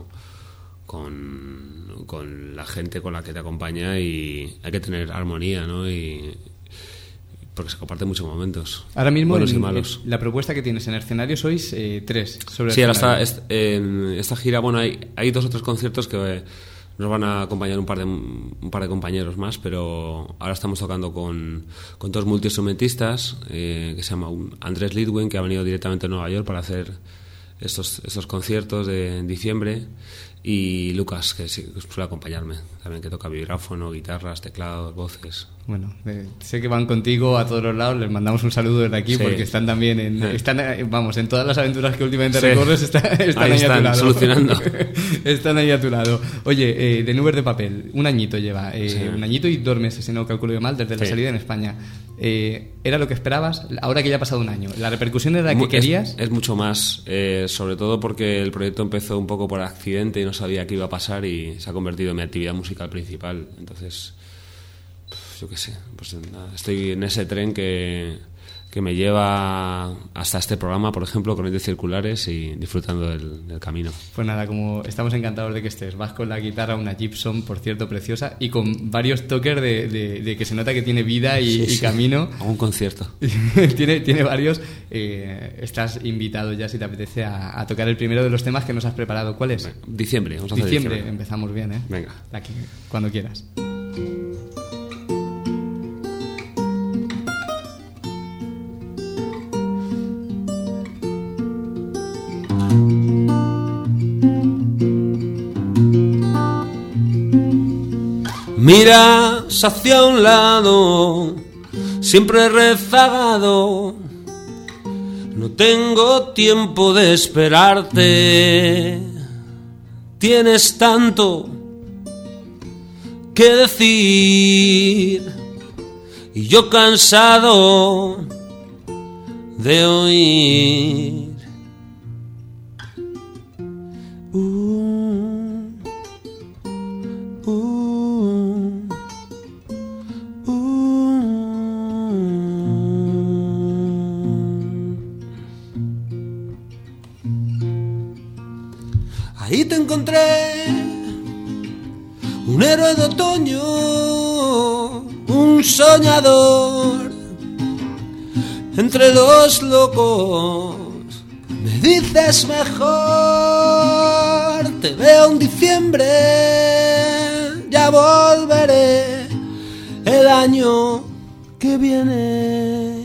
U: con la gente con la que te acompaña, y hay que tener armonía, ¿no? Porque se comparten muchos momentos.
A: Ahora mismo,
U: buenos y malos.
A: La propuesta que tienes en el escenario sois 3 sobre el
U: Sí, ahora
A: escenario.
U: en esta gira, bueno, hay 2 o 3 conciertos que nos van a acompañar un par de compañeros más, pero ahora estamos tocando con 2 multiinstrumentistas, que se llama Andrés Lidwin, que ha venido directamente a Nueva York para hacer estos conciertos en diciembre, y Lucas, que suele acompañarme también, que toca vibráfono, guitarras, teclados, voces.
A: Bueno, sé que van contigo a todos los lados, les mandamos un saludo desde aquí, sí, porque están también en todas las aventuras que últimamente recorres, están ahí a tu lado.
U: Solucionando.
A: Están ahí a tu lado. Oye, de Nubes de Papel, un añito lleva,
U: sí,
A: un añito y 2 meses, si no calculo yo mal, desde la salida en España. ¿Era lo que esperabas? Ahora que ya ha pasado un año, ¿la repercusión era la que querías?
U: Es mucho más, sobre todo porque el proyecto empezó un poco por accidente y no sabía qué iba a pasar, y se ha convertido en mi actividad musical principal. Entonces, yo qué sé, pues nada, estoy en ese tren que me lleva hasta este programa, por ejemplo, Corrientes Circulares, y disfrutando del camino.
A: Pues nada, como estamos encantados de que estés. Vas con la guitarra, una Gibson, por cierto, preciosa, y con varios toques de que se nota que tiene vida y camino.
U: Hago un concierto.
A: tiene varios. Estás invitado ya, si te apetece, a tocar el primero de los temas que nos has preparado. ¿Cuál es?
U: Diciembre, vamos a hacer diciembre.
A: Empezamos bien, ¿eh?
U: Venga.
A: Aquí, cuando quieras.
U: Miras hacia un lado, siempre rezagado. No tengo tiempo de esperarte. Tienes tanto que decir, y yo cansado de oír. Ahí te encontré, un héroe de otoño, un soñador. Entre los locos me dices mejor. Te veo en diciembre, ya volveré el año que viene.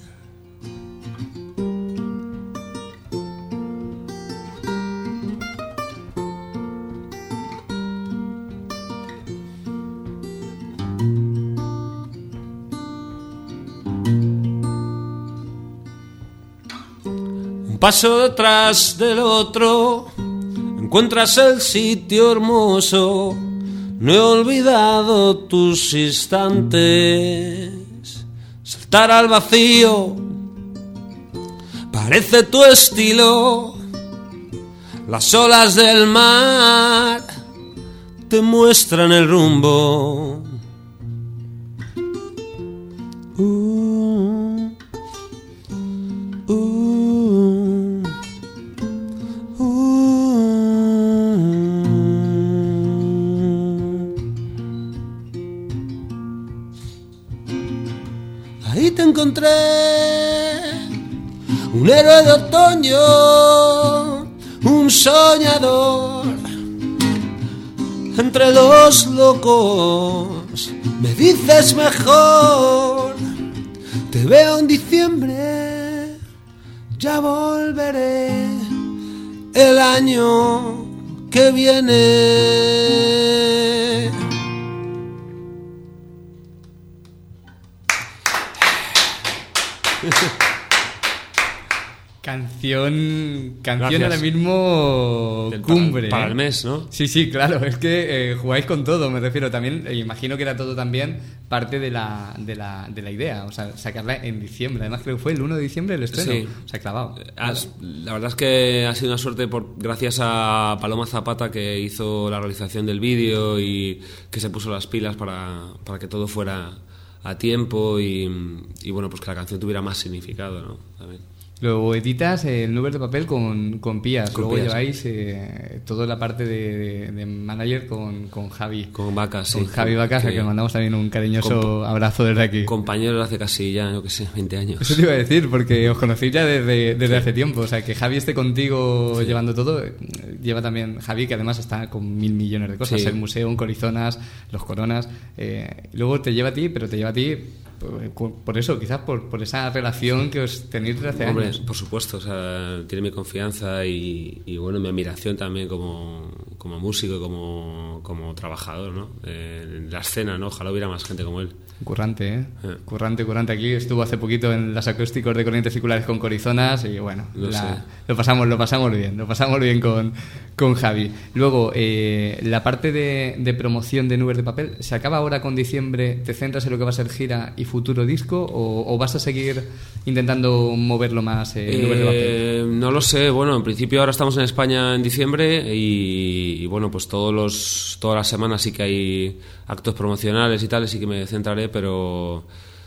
U: Paso detrás del otro, encuentras el sitio hermoso. No he olvidado tus instantes. Saltar al vacío parece tu estilo. Las olas del mar te muestran el rumbo. Ahí te encontré, un héroe de otoño, un soñador. Entre los locos me dices mejor. Te veo en diciembre, ya volveré el año que viene.
A: Canción canción
U: Gracias.
A: ahora mismo cumbre.
U: Para el mes, ¿no?
A: Sí, claro, es que jugáis con todo, me refiero. También, imagino que era todo también parte de la idea, o sea, sacarla en diciembre. Además creo que fue el 1 de diciembre el estreno.
U: Sí.
A: O sea, clavado.
U: La verdad es que ha sido una suerte gracias a Paloma Zapata, que hizo la realización del vídeo y que se puso las pilas para que todo fuera a tiempo y bueno, pues que la canción tuviera más significado, ¿no? También.
A: Luego editas el Nubes de Papel con Pías.
U: Con
A: Luego
U: Pías.
A: lleváis toda la parte de manager con Javi.
U: Con Vacas, sí.
A: Con Javi Vacas, a que le mandamos también un cariñoso abrazo desde aquí.
U: Compañeros hace casi ya, yo que sé, 20 años.
A: Eso te iba a decir, porque os conocéis ya desde hace tiempo. O sea, que Javi esté contigo llevando todo. Lleva también Javi, que además está con 1000 millones de cosas.
U: Sí.
A: El museo, un Corizonas, los Coronas. Luego te lleva a ti, pero te lleva a ti por eso, quizás por esa relación que os tenéis desde hace
U: Hombre,
A: años.
U: por supuesto, o sea, tiene mi confianza y bueno, mi admiración también como músico y como trabajador, ¿no? En la escena, ¿no? Ojalá hubiera más gente como él.
A: Currante, ¿eh? Currante. Aquí estuvo hace poquito en las acústicos de Corrientes Circulares con Corizonas y bueno, lo pasamos bien con Javi. Luego, la parte de promoción de Nubes de Papel, ¿se acaba ahora con diciembre? ¿Te centras en lo que va a ser gira y futuro disco o vas a seguir intentando moverlo más Nubes de Papel?
U: No lo sé, bueno, en principio ahora estamos en España en diciembre y bueno, pues todas las semanas sí que hay actos promocionales y tal, sí que me centraré, pero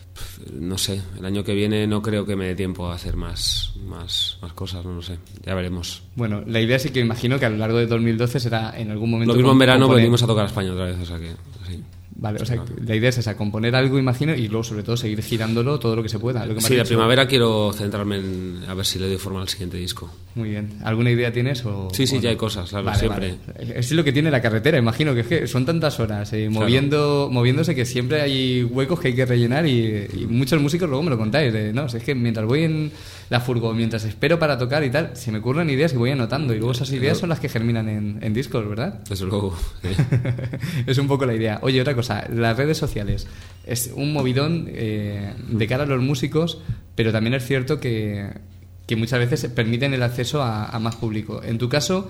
U: no sé, el año que viene no creo que me dé tiempo a hacer más cosas, no lo sé, ya veremos.
A: Bueno, la idea sí que imagino que a lo largo de 2012 será en algún momento...
U: Lo mismo en verano venimos a tocar a España otra vez, o sea que... Sí.
A: Vale, o sea, la idea es esa, componer algo, imagino, y luego sobre todo seguir girándolo todo lo que se pueda. Lo que me
U: Sí,
A: has
U: la
A: dicho.
U: primavera quiero centrarme en a ver si le doy forma al siguiente disco.
A: Muy bien. ¿Alguna idea tienes?
U: Sí,
A: o
U: ya hay cosas, claro,
A: vale,
U: siempre.
A: Vale. Es lo que tiene la carretera, imagino, que es que son tantas horas moviéndose que siempre hay huecos que hay que rellenar y muchos músicos luego me lo contáis. No, es que mientras voy en la furgo, mientras espero para tocar y tal, se me ocurren ideas y voy anotando y luego esas ideas son las que germinan en discos, ¿verdad?
U: Desde luego. Sí.
A: Es un poco la idea. Oye, otra cosa, las redes sociales es un movidón de cara a los músicos, pero también es cierto que muchas veces permiten el acceso a más público. En tu caso,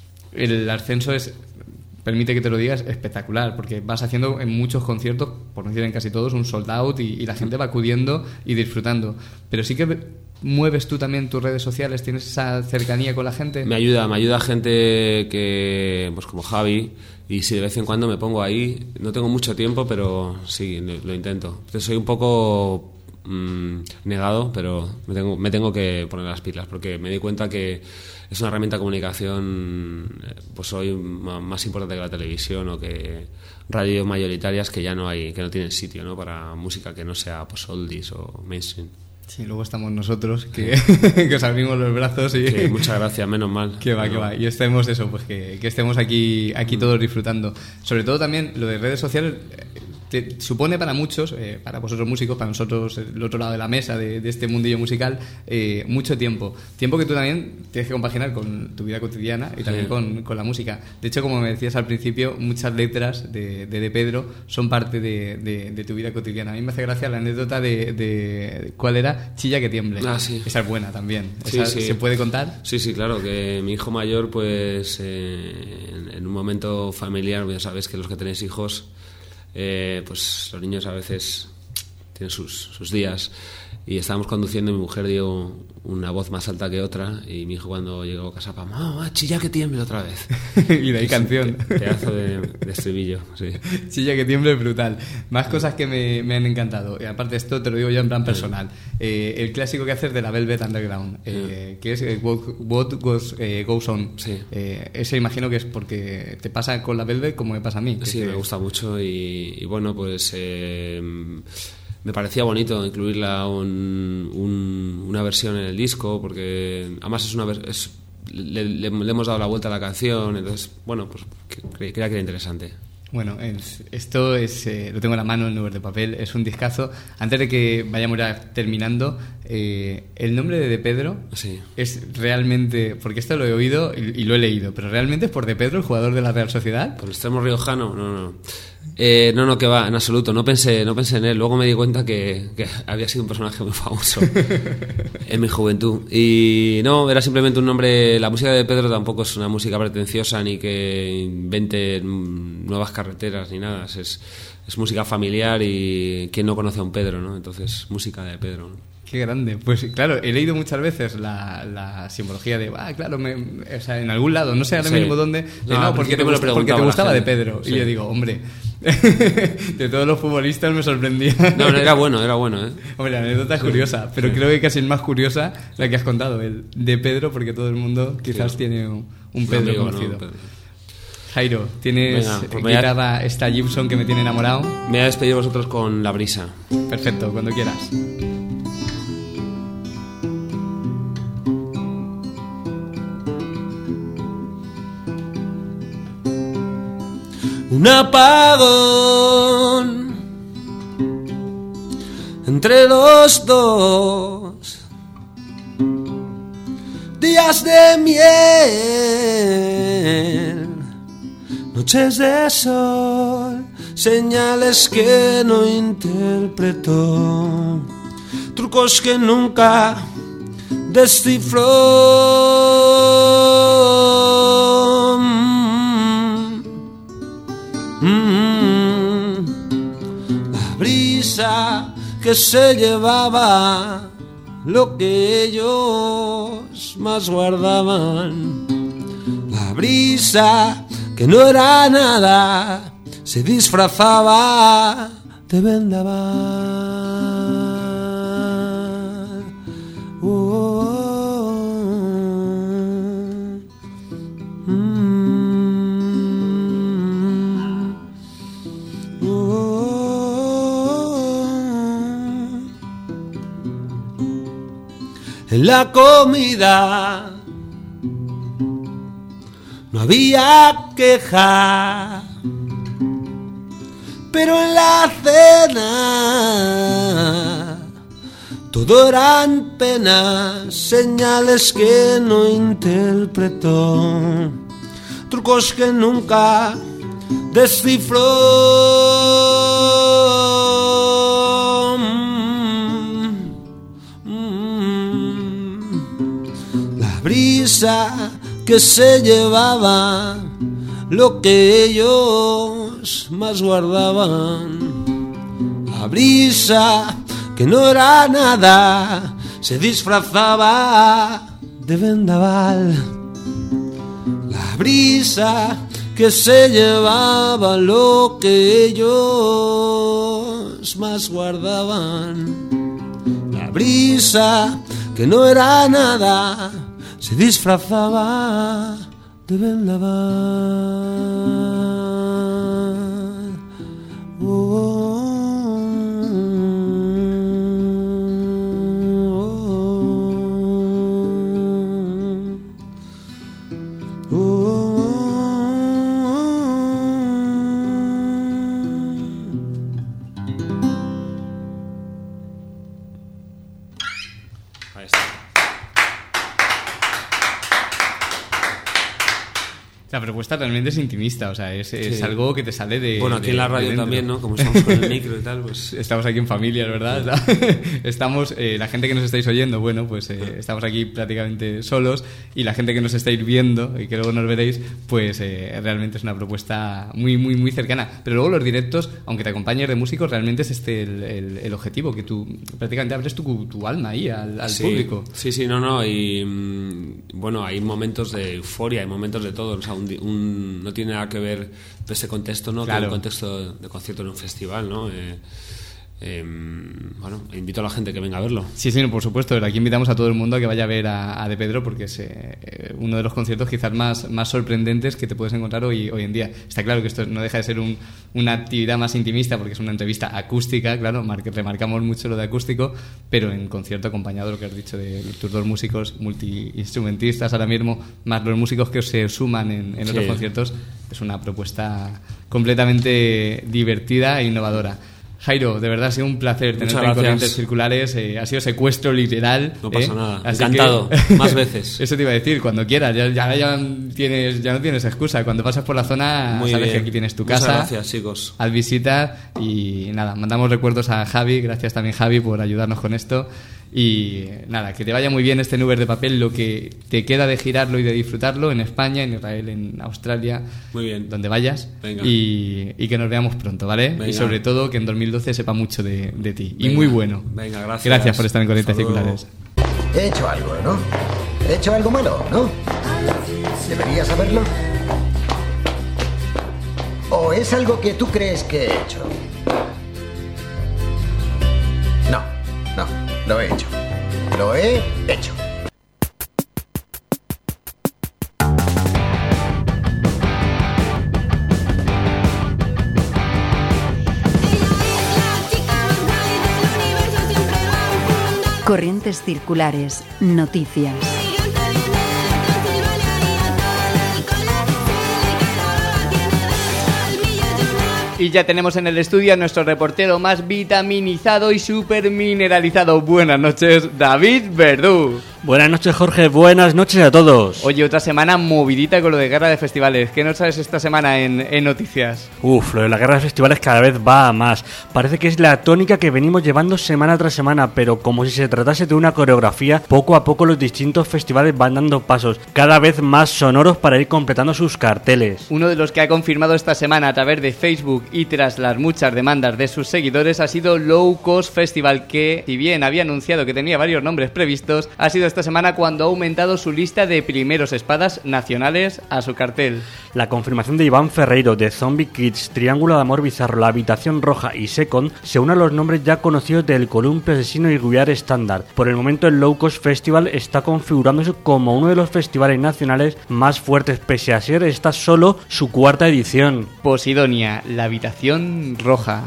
A: el ascenso permite que te lo digas, espectacular, porque vas haciendo en muchos conciertos, por no decir en casi todos, un sold out y la gente va acudiendo y disfrutando. Pero sí que mueves tú también tus redes sociales, tienes esa cercanía con la gente.
U: Me ayuda gente que, pues como Javi, y si de vez en cuando me pongo ahí, no tengo mucho tiempo, pero sí, lo intento. Entonces soy un poco negado, pero me tengo que poner las pilas, porque me di cuenta que es una herramienta de comunicación pues hoy más importante que la televisión o que radios mayoritarias que ya no hay, que no tienen sitio, ¿no? Para música que no sea pues oldies o mainstream.
A: Sí, luego estamos nosotros que os abrimos los brazos y...
U: Sí, muchas gracias, menos mal.
A: Que va. Y estemos eso, pues que estemos aquí todos disfrutando. Sobre todo también lo de redes sociales supone para muchos, para vosotros músicos, para nosotros el otro lado de la mesa de este mundillo musical, mucho tiempo que tú también tienes que compaginar con tu vida cotidiana y también con la música. De hecho, como me decías al principio, muchas letras de Pedro son parte de tu vida cotidiana. A mí me hace gracia la anécdota de ¿cuál era? Chilla que tiemble.
U: Sí.
A: Esa es buena también.
U: Sí.
A: ¿Se puede contar?
U: Sí, claro, que mi hijo mayor pues en un momento familiar, ya sabéis que los que tenéis hijos pues los niños a veces tienen sus días y estábamos conduciendo y mi mujer dio una voz más alta que otra y mi hijo cuando llegó a casa, mamá, chilla que tiemble otra vez.
A: Y de ahí canción.
U: Pedazo de estribillo, sí.
A: Chilla que tiemble, brutal. Más cosas que me han encantado. Y aparte esto te lo digo yo en plan personal. El clásico que haces de la Velvet Underground, que es What Goes On.
U: Sí.
A: Ese imagino que es porque te pasa con la Velvet como me pasa a mí.
U: Sí, me gusta mucho y bueno, pues... me parecía bonito incluirla una versión en el disco porque además le hemos dado la vuelta a la canción, entonces bueno, pues creía que era interesante.
A: Bueno, esto es, lo tengo en la mano, el Nubes de Papel, es un discazo. Antes de que vayamos ya terminando, el nombre de De Pedro es realmente, porque esto lo he oído y lo he leído, pero realmente es por De Pedro, el jugador de la Real Sociedad.
U: ¿Por el extremo riojano? No, que va, en absoluto, no pensé en él. Luego me di cuenta que había sido un personaje muy famoso en mi juventud. Y no, era simplemente un nombre. La música de Pedro tampoco es una música pretenciosa ni que invente nuevas carreteras ni nada. Es música familiar y quién no conoce a un Pedro, ¿no? Entonces, música de Pedro, ¿no?
A: Qué grande. Pues claro, he leído muchas veces la simbología de, claro, o sea, en algún lado, no sé ahora mismo dónde, porque te gustaba De Pedro. Y yo digo, hombre, de todos los futbolistas me sorprendía.
U: No, era bueno, ¿eh?
A: Hombre, la anécdota es curiosa, pero creo que casi es más curiosa la que has contado, el De Pedro, porque todo el mundo quizás tiene un Pedro conocido. Pedro. Jairo, tienes guitarra esta Gibson que me tiene enamorado.
U: Me voy a despedir vosotros con La Brisa.
A: Perfecto, cuando quieras.
U: Un apagón entre los dos, días de miel, noches de sol, señales que no interpretó, trucos que nunca descifró. La brisa que se llevaba lo que ellos más guardaban. La brisa que no era nada se disfrazaba de vendaval. En la comida no había queja, pero en la cena todo eran penas, señales que no interpretó, trucos que nunca descifró. La brisa que se llevaba lo que ellos más guardaban. La brisa que no era nada se disfrazaba de vendaval. La brisa que se llevaba lo que ellos más guardaban. La brisa que no era nada se disfrazaba de vendaval.
A: La propuesta realmente es intimista, o sea, es algo que te sale de...
U: Bueno, aquí en la radio también, ¿no? Como estamos con el micro y tal, pues...
A: Estamos aquí en familia, ¿verdad? Estamos, la gente que nos estáis oyendo, bueno, pues estamos aquí prácticamente solos, y la gente que nos estáis viendo y que luego nos veréis, pues realmente es una propuesta muy, muy, muy cercana. Pero luego los directos, aunque te acompañes de músicos, realmente es el objetivo, que tú prácticamente abres tu alma ahí al público.
U: Sí, y bueno, hay momentos de euforia, hay momentos de todo, o sea, no tiene nada que ver ese contexto, ¿no?
A: Claro.
U: Con el contexto de concierto en un festival, ¿no? Bueno, invito a la gente que venga a verlo.
A: Sí, por supuesto. Aquí invitamos a todo el mundo a que vaya a ver a De Pedro, porque es uno de los conciertos quizás más sorprendentes que te puedes encontrar hoy en día. Está claro que esto no deja de ser una actividad más intimista, porque es una entrevista acústica, claro, remarcamos mucho lo de acústico, pero en concierto acompañado de lo que has dicho de tus dos músicos multiinstrumentistas ahora mismo, más los músicos que se suman en otros conciertos. es una propuesta completamente divertida e innovadora. Jairo, de verdad ha sido un placer tenerte en Corrientes Circulares. Ha sido secuestro literal.
U: No pasa nada.
A: Así
U: encantado.
A: Que,
U: más veces.
A: Eso te iba a decir, cuando quieras. Ya no tienes excusa. Cuando pasas por la zona,
U: muy
A: sabes
U: bien.
A: que aquí tienes tu
U: Muchas
A: casa.
U: Gracias, chicos.
A: Haz visita y nada, mandamos recuerdos a Javi. Gracias también, Javi, por ayudarnos con esto. Y nada, que te vaya muy bien este Nubes de Papel, lo que te queda de girarlo y de disfrutarlo en España, en Israel, en Australia,
U: muy bien,
A: donde vayas.
U: Venga.
A: Y que nos veamos pronto, ¿vale?
U: Venga.
A: Y sobre todo que en 2012 sepa mucho de ti.
U: Venga.
A: Y muy bueno.
U: Venga, gracias.
A: Gracias por estar en Corrientes Circulares.
B: He hecho algo, ¿no? He hecho algo malo, ¿no? ¿Debería saberlo? ¿O es algo que tú crees que he hecho? No, lo he hecho. Lo he hecho.
T: Corrientes Circulares, noticias.
A: Y ya tenemos en el estudio a nuestro reportero más vitaminizado y súper mineralizado. Buenas noches, David Verdú.
V: Buenas noches, Jorge. Buenas noches a todos.
A: Oye, otra semana movidita con lo de guerra de festivales. ¿Qué nos sabes esta semana en noticias?
V: Uf, lo de la guerra de festivales cada vez va a más. Parece que es la tónica que venimos llevando semana tras semana, pero como si se tratase de una coreografía, poco a poco los distintos festivales van dando pasos, cada vez más sonoros para ir completando sus carteles.
A: Uno de los que ha confirmado esta semana a través de Facebook y tras las muchas demandas de sus seguidores ha sido Low Cost Festival, que si bien había anunciado que tenía varios nombres previstos, ha sido esta semana cuando ha aumentado su lista de primeros espadas nacionales a su cartel.
V: La confirmación de Iván Ferreiro, de Zombie Kids, Triángulo de Amor Bizarro, La Habitación Roja y Second se unen a los nombres ya conocidos del Columpio Asesino y Guiar Standard. Por el momento el Low Cost Festival está configurándose como uno de los festivales nacionales más fuertes, pese a ser esta solo su cuarta edición.
A: Posidonia, La Habitación Roja.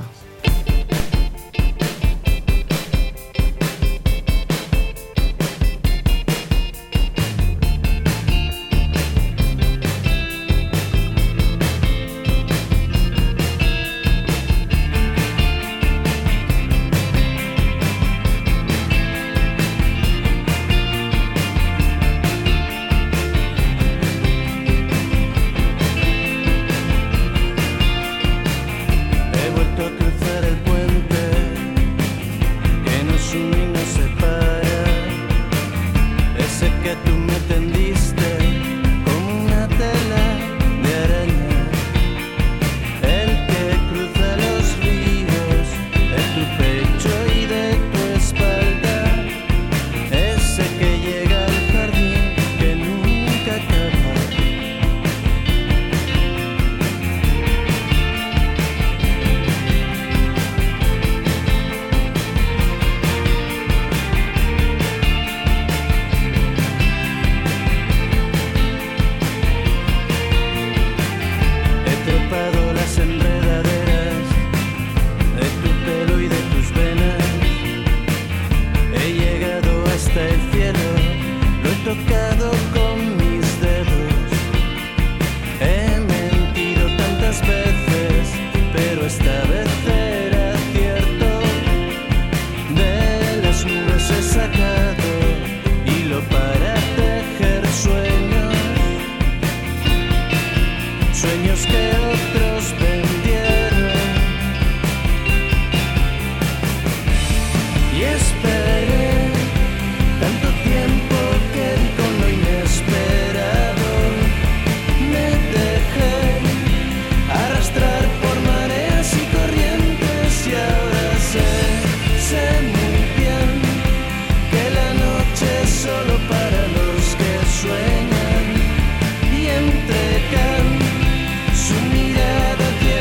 K: Su mirada tiene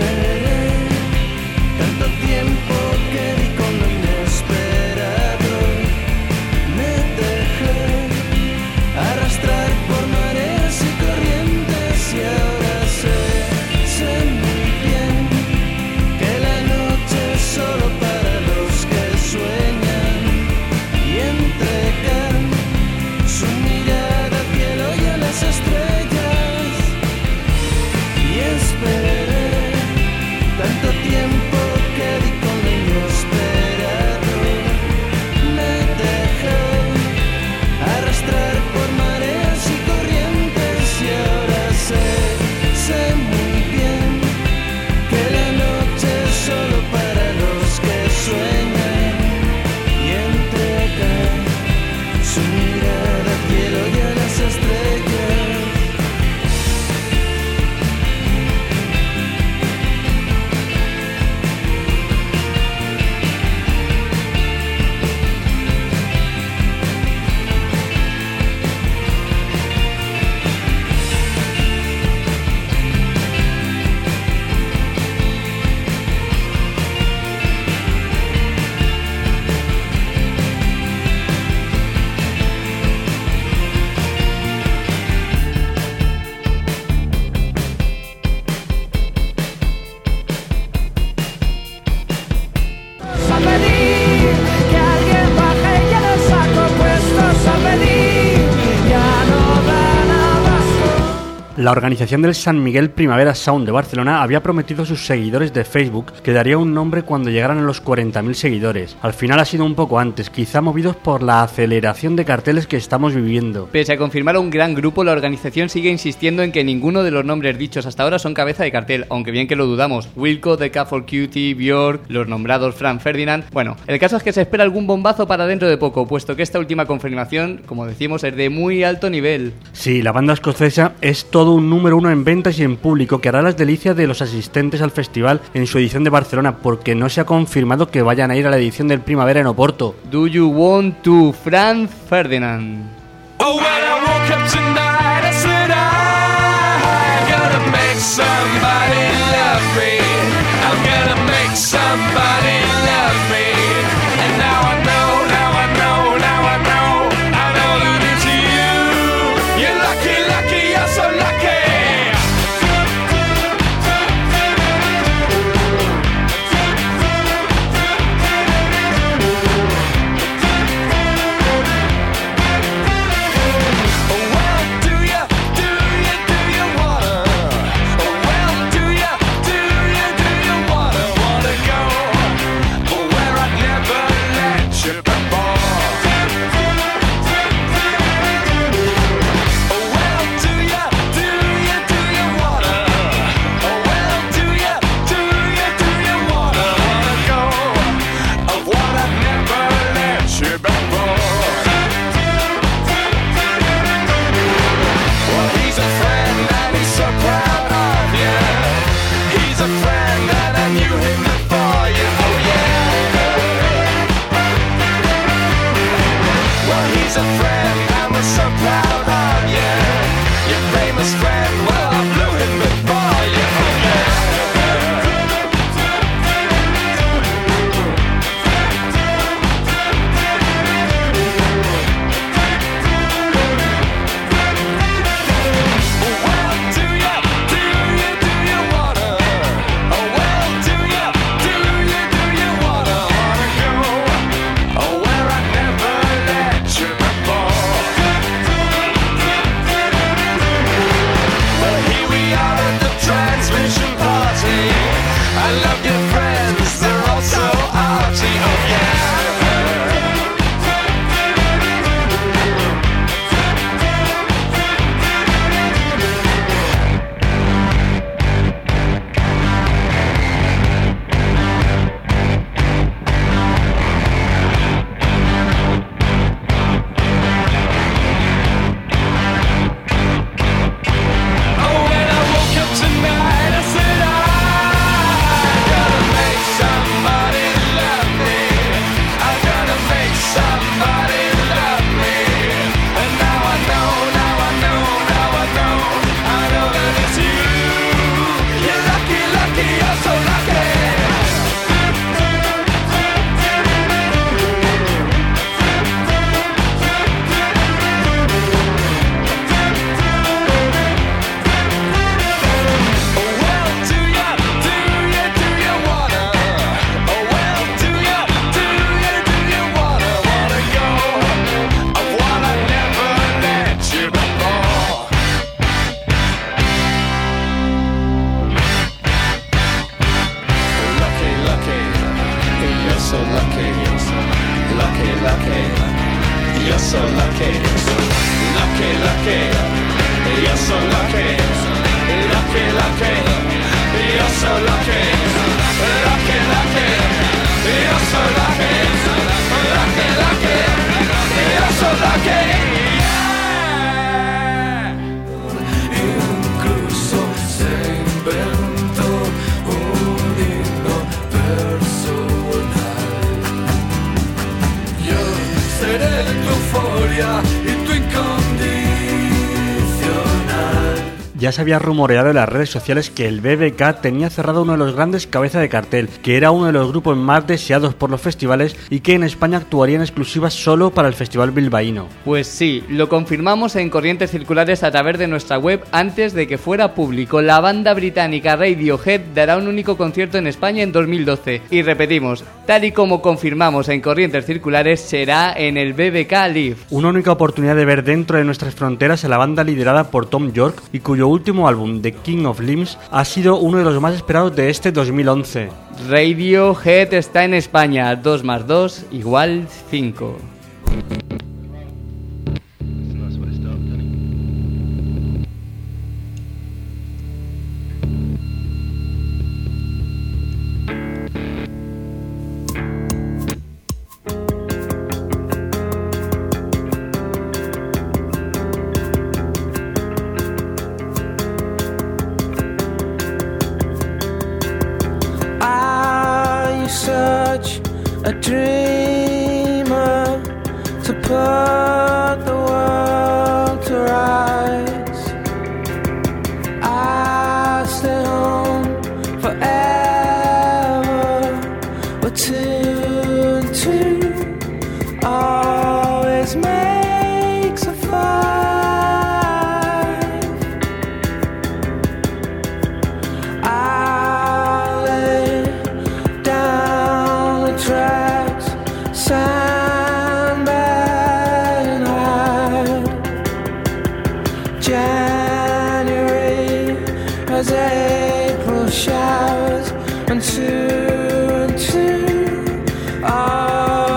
K: esperé, tanto tiempo que di con lo inesperado. Me dejé arrastrar por mareas y corrientes y ahora sé muy bien que la noche es solo para los que sueñan y entregan su mirada al cielo y a las estrellas. Y esperé tanto tiempo que di con lo inesperado. Me dejé arrastrar por mareas y corrientes y ahora sé muy bien que la noche es solo para los que sueñan y entregan su mirada al cielo y a las estrellas. A pedir que alguien baje y el saco puestos a pedir, ya no dan abasto.
V: La organización del San Miguel Primavera Sound de Barcelona había prometido a sus seguidores de Facebook que daría un nombre cuando llegaran a los 40.000 seguidores. Al final ha sido un poco antes, quizá movidos por la aceleración de carteles que estamos viviendo.
A: Pese a confirmar a un gran grupo, la organización sigue insistiendo en que ninguno de los nombres dichos hasta ahora son cabeza de cartel, aunque bien que lo dudamos. Wilco, The Cat Cutie, Björk, los nombrados Frank Ferdinand. Bueno, el caso es que se espera algún bombazo para dentro de poco, puesto que esta última confirmación, como decimos, es de muy alto nivel.
V: Sí, la banda escocesa es todo un número uno en ventas y en público que hará las delicias de los asistentes al festival en su edición de Barcelona, porque no se ha confirmado que vayan a ir a la edición del Primavera en Oporto.
A: Do you want to, Frank Ferdinand?
K: Oh, when I woke up tonight, I said I gotta make somebody love me. I'm gonna make somebody love me. And now I know, now I know, now I know, I know that it's you. You're lucky, lucky, you're so lucky. Well, do you wanna? Well, do
V: Ya se había rumoreado en las redes sociales que el BBK tenía cerrado uno de los grandes cabezas de cartel, que era uno de los grupos más deseados por los festivales y que en España actuaría en exclusiva solo para el Festival Bilbaíno.
A: Pues sí, lo confirmamos en Corrientes Circulares a través de nuestra web antes de que fuera público. La banda británica Radiohead dará un único concierto en España en 2012. Y repetimos, tal y como confirmamos en Corrientes Circulares, será en el BBK Live.
V: Una única oportunidad de ver dentro de nuestras fronteras a la banda liderada por Tom York y cuyo último álbum, The King of Limbs, ha sido uno de los más esperados de este 2011.
A: Radiohead está en España. 2 más 2 = 5.
K: A dreamer to put the world to rights. I stay home forever, but 2 and 2 always makes a 5. I lay down the tracks, sandbag and hide. January has April showers, and 2 and 2 always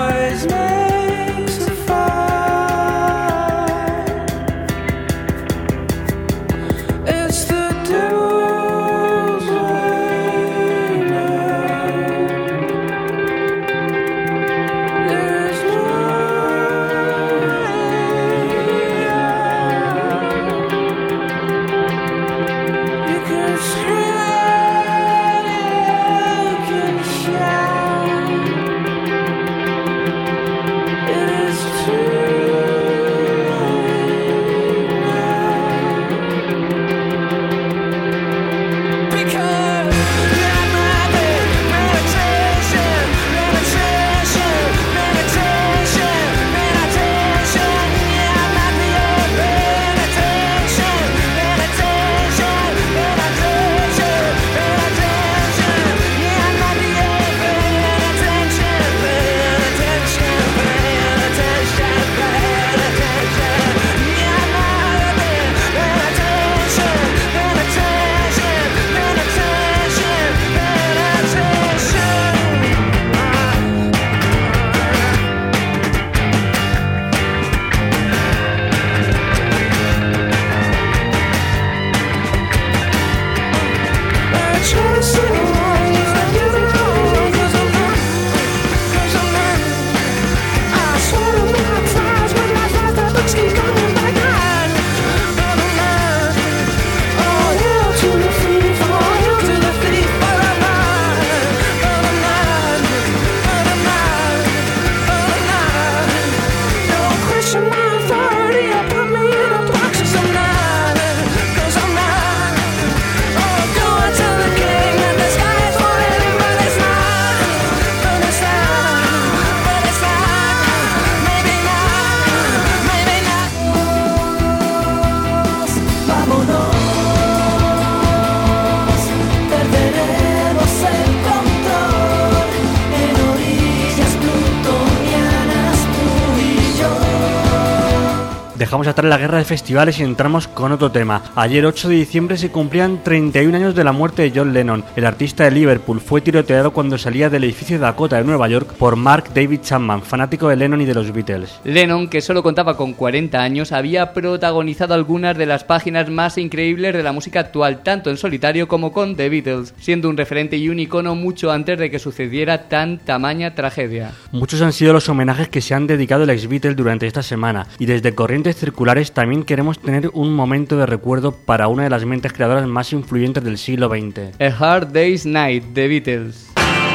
V: Dejamos atrás la guerra de festivales y entramos con otro tema. Ayer 8 de diciembre se cumplían 31 años de la muerte de John Lennon. El artista de Liverpool fue tiroteado cuando salía del edificio Dakota de Nueva York por Mark David Chapman, fanático de Lennon y de los Beatles.
A: Lennon, que solo contaba con 40 años, había protagonizado algunas de las páginas más increíbles de la música actual, tanto en solitario como con The Beatles, siendo un referente y un icono mucho antes de que sucediera tan tamaña tragedia.
V: Muchos han sido los homenajes que se han dedicado al ex-Beatle durante esta semana, y desde Corrientes Circulares también queremos tener un momento de recuerdo para una de las mentes creadoras más influyentes del siglo XX.
A: A Hard Day's Night, The Beatles.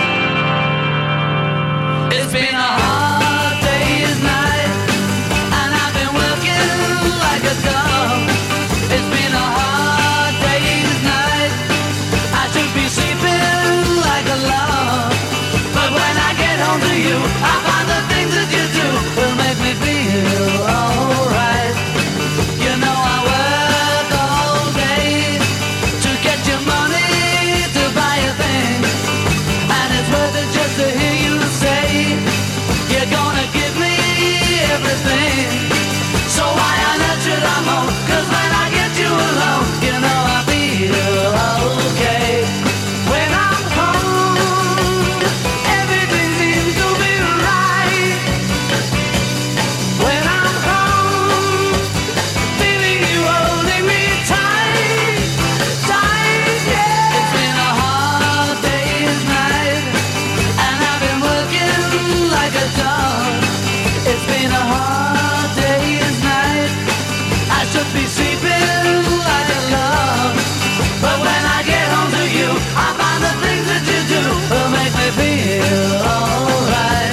D: It's been a hard day's night, and I've been working like a dog. It's been a hard day's night, I should be sleeping like a log. But when I get home to you, I find the things that you do will make me feel alright. You know I work all day to get your money to buy a thing, and it's worth it just to hear you say you're gonna give me everything. So why on earth should I moan? 'Cause when I get you alone, you know I feel okay. When I'm home, everything seems to be right. When I'm home, feeling you holding me tight, tight, yeah. It's been a hard day's night, and I've been working like a dog. It's been a hard day's night, I should be sleeping like a log. But when I get home to you, I find the things that you do will make me feel alright.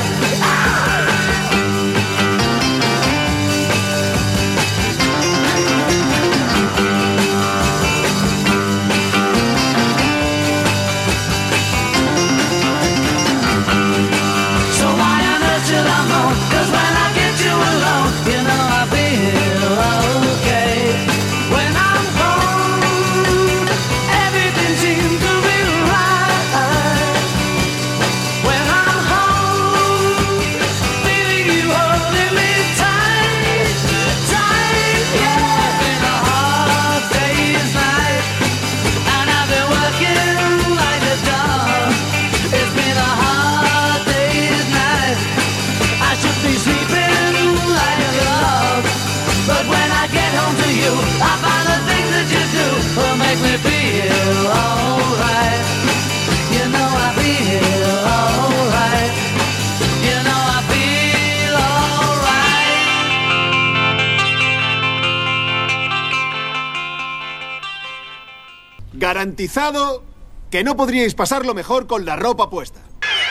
D: So why on earth should I moan? 'Cause when I get you alone, you know I feel okay. When I'm home, everything seems to be right. When I'm home, feeling you holding me tight, tight, yeah. It's been a hard day's night, and I've been working like a dog. It's been a hard day's night, I should be sleeping like a log. But when I get home to you, I find the things that you do will make me feel alright. You know I feel alright. You know I feel alright.
F: Garantizado que no podríais pasarlo mejor con la ropa puesta.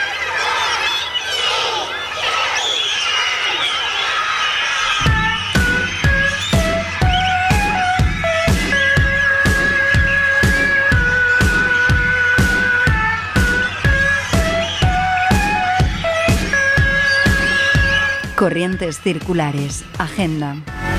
T: Corrientes Circulares, Agenda.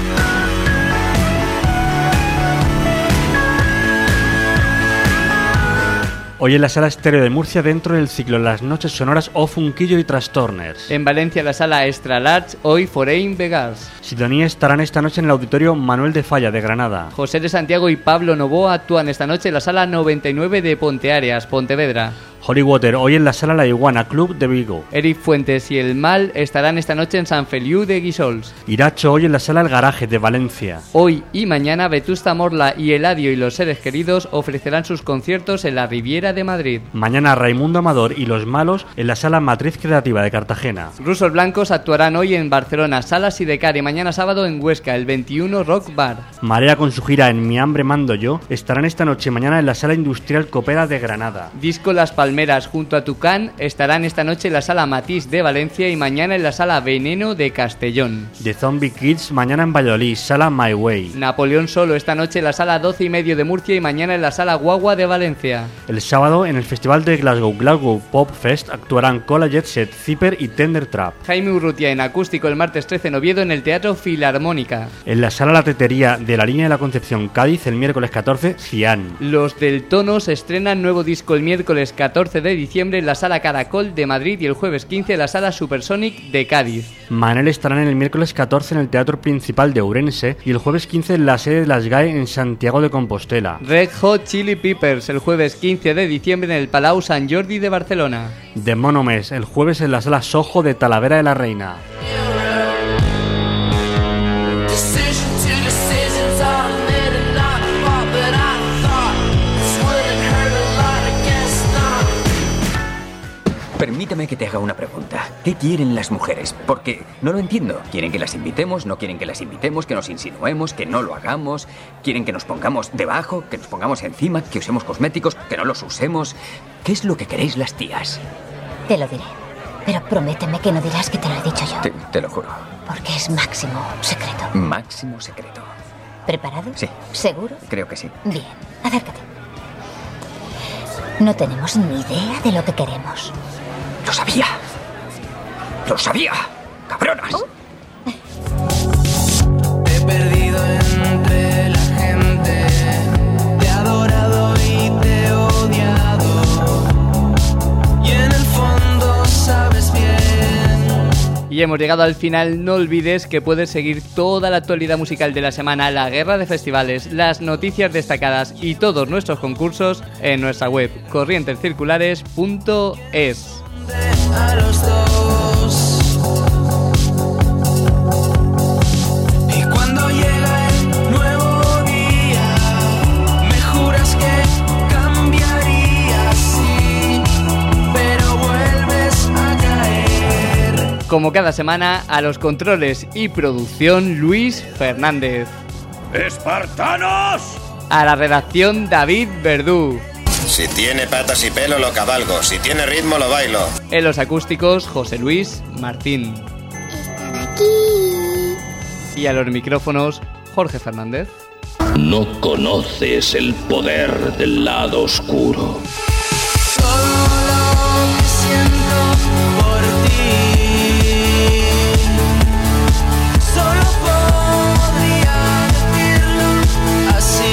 V: Hoy en la Sala Estéreo de Murcia, dentro del ciclo Las Noches Sonoras o Funquillo y Trastorners.
A: En Valencia, la Sala Extra Large, hoy Foreign Vegas.
V: Sidonia estarán esta noche en el Auditorio Manuel de Falla de Granada.
A: José de Santiago y Pablo Novoa actúan esta noche en la Sala 99 de Ponteareas, Pontevedra.
V: Hollywater, hoy en la Sala La Iguana, Club de Vigo.
A: Eric Fuentes y El Mal estarán esta noche en San Feliu de Guíxols.
V: Iracho, hoy en la Sala El Garaje de Valencia.
A: Hoy y mañana, Vetusta Morla y Eladio y los Seres Queridos ofrecerán sus conciertos en la Riviera de Madrid.
V: Mañana, Raimundo Amador y Los Malos en la Sala Matriz Creativa de Cartagena.
A: Rusos Blancos actuarán hoy en Barcelona, Sala Sidecar, y mañana sábado en Huesca, el 21 Rock Bar.
V: Marea, con su gira En Mi Hambre Mando Yo, estarán esta noche y mañana en la Sala Industrial Copera de Granada.
A: Disco Las Palmeras junto a Tucán estarán esta noche en la Sala Matís de Valencia y mañana en la Sala Veneno de Castellón.
V: The Zombie Kids mañana en Valladolid, Sala My Way.
A: Napoleón Solo esta noche en la Sala 12:30 de Murcia y mañana en la Sala Guagua de Valencia.
V: El sábado en el Festival de Glasgow Pop Fest actuarán Cola, Jet Set, Zipper y Tender Trap.
A: Jaime Urrutia en acústico el martes 13 en Oviedo en el Teatro Filarmónica.
V: En la Sala La Tetería de la Línea de la Concepción, Cádiz, el miércoles 14, Cian.
A: Los del Tono se estrenan nuevo disco el miércoles 14 14 de diciembre en la Sala Caracol de Madrid y el jueves 15 en la Sala Supersonic de Cádiz.
V: Manel estarán el miércoles 14 en el Teatro Principal de Ourense y el jueves 15 en la sede de las GAE en Santiago de Compostela.
A: Red Hot Chili Peppers el jueves 15 de diciembre en el Palau Sant Jordi de Barcelona.
V: The Monomes el jueves en la Sala Soho de Talavera de la Reina.
C: Permítame que te haga una pregunta. ¿Qué quieren las mujeres? Porque no lo entiendo. ¿Quieren que las invitemos? ¿No quieren que las invitemos? ¿Que nos insinuemos? ¿Que no lo hagamos? ¿Quieren que nos pongamos debajo? ¿Que nos pongamos encima? ¿Que usemos cosméticos? ¿Que no los usemos? ¿Qué es lo que queréis las tías?
E: Te lo diré. Pero prométeme que no dirás que te lo he dicho yo.
C: Te lo juro.
E: Porque es máximo secreto.
C: Máximo secreto.
E: ¿Preparado?
C: Sí.
E: ¿Seguro?
C: Creo que sí.
E: Bien, acércate. No tenemos ni idea de lo que queremos.
C: ¡Lo sabía! ¡Lo sabía! ¡Cabronas!
K: He perdido entre la gente, te he adorado y te he odiado, y en el fondo sabes bien.
A: Y hemos llegado al final. No olvides que puedes seguir toda la actualidad musical de la semana, la guerra de festivales, las noticias destacadas y todos nuestros concursos en nuestra web corrientescirculares.es.
K: A los dos. Y cuando llega el nuevo día, me juras que cambiarías, sí, pero vuelves a caer.
A: Como cada semana, a los controles y producción, Luis Fernández.
I: ¡Espartanos!
A: A la redacción, David Verdú.
L: Si tiene patas y pelo lo cabalgo, si tiene ritmo lo bailo.
A: En los acústicos, José Luis Martín. Y a los micrófonos, Jorge Fernández.
I: No conoces el poder del lado oscuro.
K: Todo lo que siento por ti, solo podría decirlo así.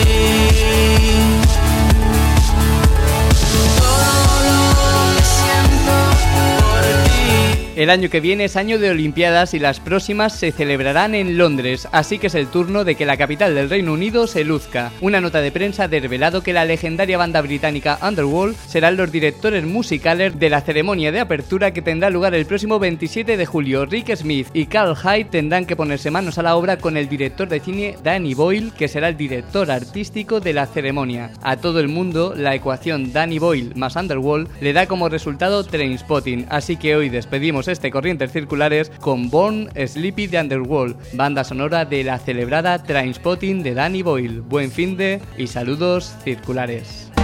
A: El año que viene es año de Olimpiadas y las próximas se celebrarán en Londres, así que es el turno de que la capital del Reino Unido se luzca. Una nota de prensa ha desvelado que la legendaria banda británica Underworld serán los directores musicales de la ceremonia de apertura que tendrá lugar el próximo 27 de julio. Rick Smith y Carl Hyde tendrán que ponerse manos a la obra con el director de cine Danny Boyle, que será el director artístico de la ceremonia. A todo el mundo, la ecuación Danny Boyle más Underworld le da como resultado Trainspotting, así que hoy despedimos este Corrientes Circulares con Born Sleepy de Underworld, banda sonora de la celebrada Trainspotting de Danny Boyle. Buen finde y saludos circulares.